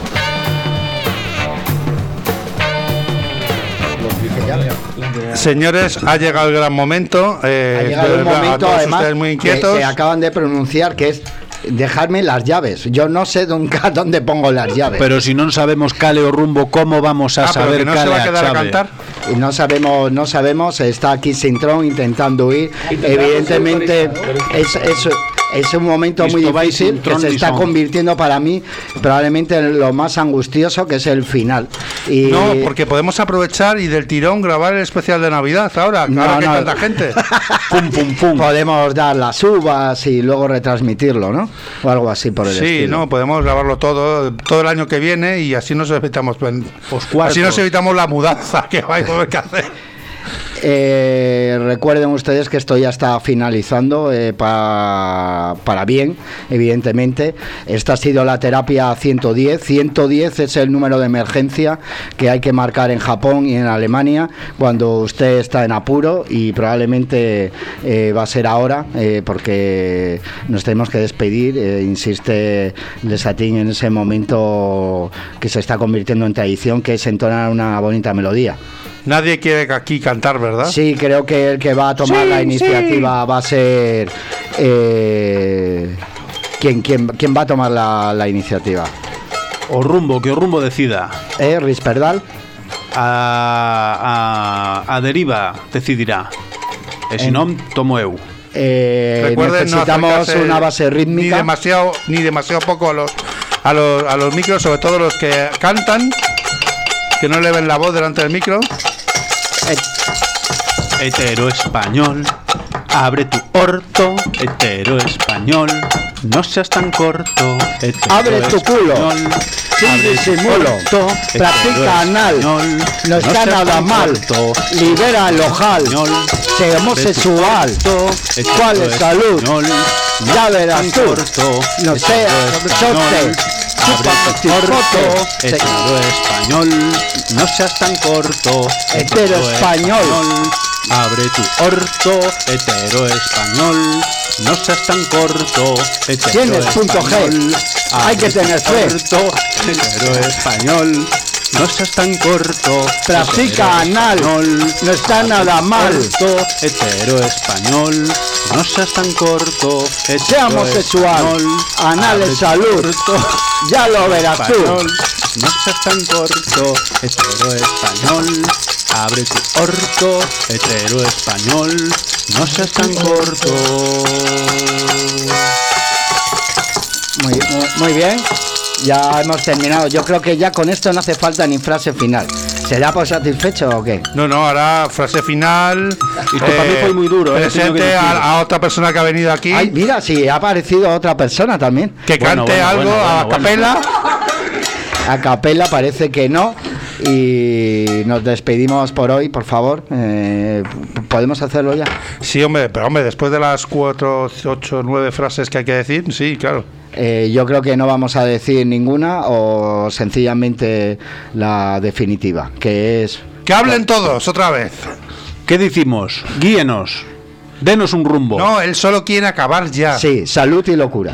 Señores, ha llegado el gran momento. Eh, ha llegado el momento, además, muy inquietos. Que, que acaban de pronunciar, que es dejarme las llaves. Yo no sé nunca dónde pongo las llaves. Pero si no sabemos cale o rumbo, ¿cómo vamos a ah, saber que no cale se va a quedar a cantar? No sabemos, no sabemos. Está aquí Sintron intentando huir. Evidentemente, es, es, Es un momento muy difícil que se está convirtiendo para mí probablemente en lo más angustioso, que es el final. Y no, porque podemos aprovechar y del tirón grabar el especial de Navidad ahora, No, ahora que no. hay tanta gente. pum, pum, pum. Podemos dar las uvas y luego retransmitirlo, ¿no? O algo así por el Sí, estilo. no, podemos grabarlo todo, todo el año que viene y así nos evitamos, cuartos. así nos evitamos la mudanza que vais a tener que hacer. Eh, recuerden ustedes que esto ya está finalizando eh, pa, para bien, evidentemente. Esta ha sido la terapia ciento diez. ciento diez es el número de emergencia que hay que marcar en Japón y en Alemania cuando usted está en apuro, y probablemente eh, va a ser ahora eh, porque nos tenemos que despedir. Eh, insiste Desatín en ese momento que se está convirtiendo en tradición, que es entonar una bonita melodía. Nadie quiere aquí cantar, ¿verdad? Sí, creo que el que va a tomar Sí, la iniciativa sí. va a ser... Eh, ¿quién, quién, ¿Quién va a tomar la, la iniciativa? O rumbo, que o rumbo decida. ¿Eh, Risperdal? A, a, a deriva decidirá. E si En- non, tomo eu. Eh, Recuerden no necesitamos acercarse una base ni rítmica. demasiado ni demasiado poco a los a los a los micros, sobre todo los que cantan, que no eleven la voz delante del micro. Hetero español, abre tu orto. Hetero español, no seas tan corto. Hetero Abre tu culo, español, sin abre tu disimulo. orto. Practica Hetero anal, español, no está seas nada tan mal. corto. Libera el ojal, sé homosexual. Hetero ¿Cuál es salud? español, Ya verás tan tú. corto. No sé, Hetero chote. español, abre tu orto. Hetero español, no seas tan corto. Hetero español. Abre tu orto, hetero español, no seas tan corto. Hetero Tienes punto G. español, Hay que abre tener tu fe. orto, hetero español, no seas tan corto. Practica hetero anal, español, no está abre nada tu mal. orto, hetero español, no seas tan corto. Hetero Sea homosexual, español, anal abre es tu salud. orto, Ya lo verás tú. español, no seas tan corto. Hetero español, abre tu orto. Hetero español, no seas tan corto. Muy, muy, muy bien, ya hemos terminado. Yo creo que ya con esto no hace falta ni frase final. ¿Se da por satisfecho o qué? No, no, ahora frase final. Y esto para mí fue muy duro, ¿eh? Tengo que Presente decir. a, a otra persona que ha venido aquí. Ay, mira, sí, ha aparecido otra persona también. Que Bueno, cante bueno, algo bueno, a bueno, capela. A capela parece que no. Y nos despedimos por hoy, por favor. Eh, ¿Podemos hacerlo ya? Sí, hombre, pero hombre, después de las cuatro, ocho, nueve frases que hay que decir, sí, claro. Eh, yo creo que no vamos a decir ninguna, o sencillamente la definitiva, que es... Que hablen todos, otra vez. ¿Qué decimos? Guíenos. Denos un rumbo. No, él solo quiere acabar ya. Sí, salud y locura.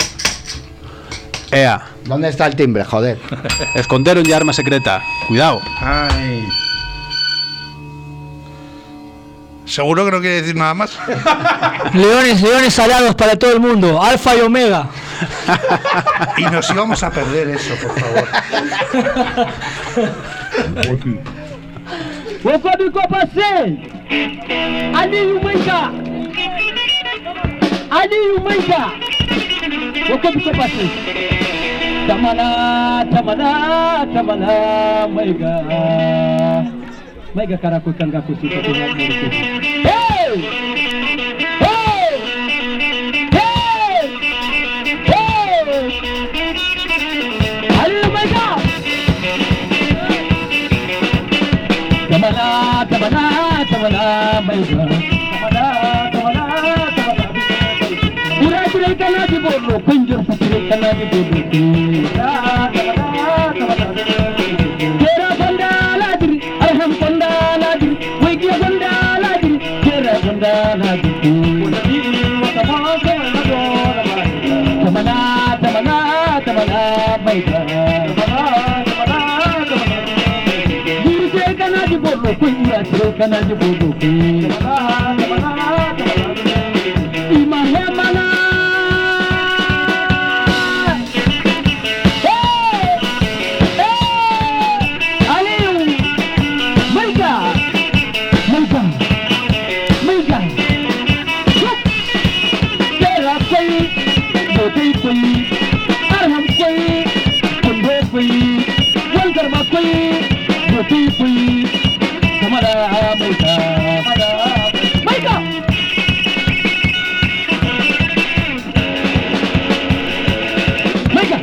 Ea. ¿Dónde está el timbre, joder? Escondieron ya arma secreta. Cuidado. Ay. ¿Seguro que no quiere decir nada más? Leones, leones alados para todo el mundo, alfa y omega. Y nos íbamos a perder eso, por favor. Wakobi Kopase, Ali Umaika, Ali Umaika, Wakobi Kopase, Tamana, Tamana, Tamana, Maiga, Maiga Karaku Kanga Kusi, Hey! Hey! Hey! Hey! Ali Umaika! Tamana, tamana, tamana, maiga. Tamana, tamana, tamana. Pura pura kana di bolo, kunjur pura kana di bolo. Tamana, tamana. Tera banda ladri, arham banda ladri, wigi banda ladri, tera banda ladri. Tamana, tamana, tamana, maiga. Tamana, tamana, tamana. Kana di bolo kuya tro kana di bolo kuya imane mana hey hey ali maiga maiga maiga tera kai Mara, Maika, Mara, Maika. Maika.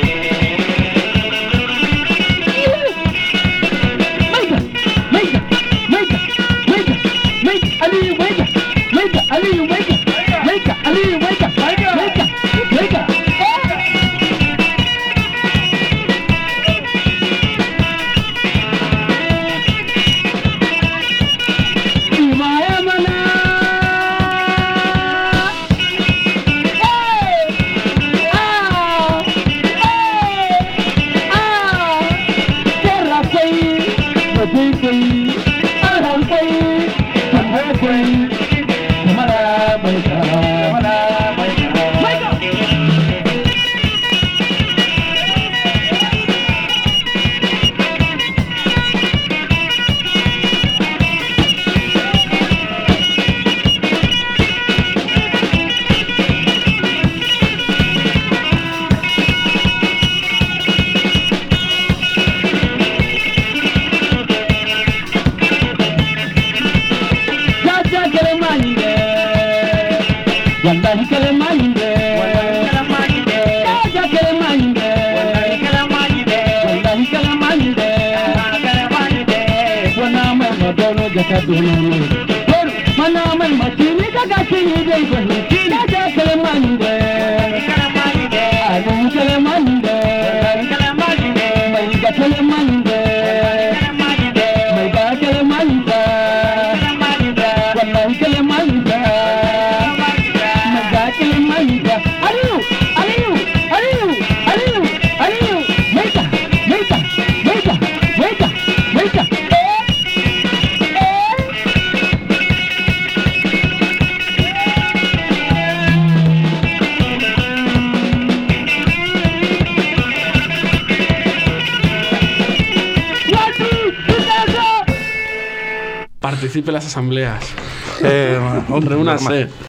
Maika, Maika, Maika, Maika, Maika, Ali, Maika, Maika, Ali, Maika, Maika, Ali, Maika, Maika, Maika, Maika. Mana mai macini daga kini dai gwani da da kalamande anu kalamande mai ga kalamande mai ga kalamande wallahi kalamande mai ga kalamande aliyu aliyu aliyu aliyu aliyu maika maika maika maika maika Participe en las asambleas. Eh, Reúnase.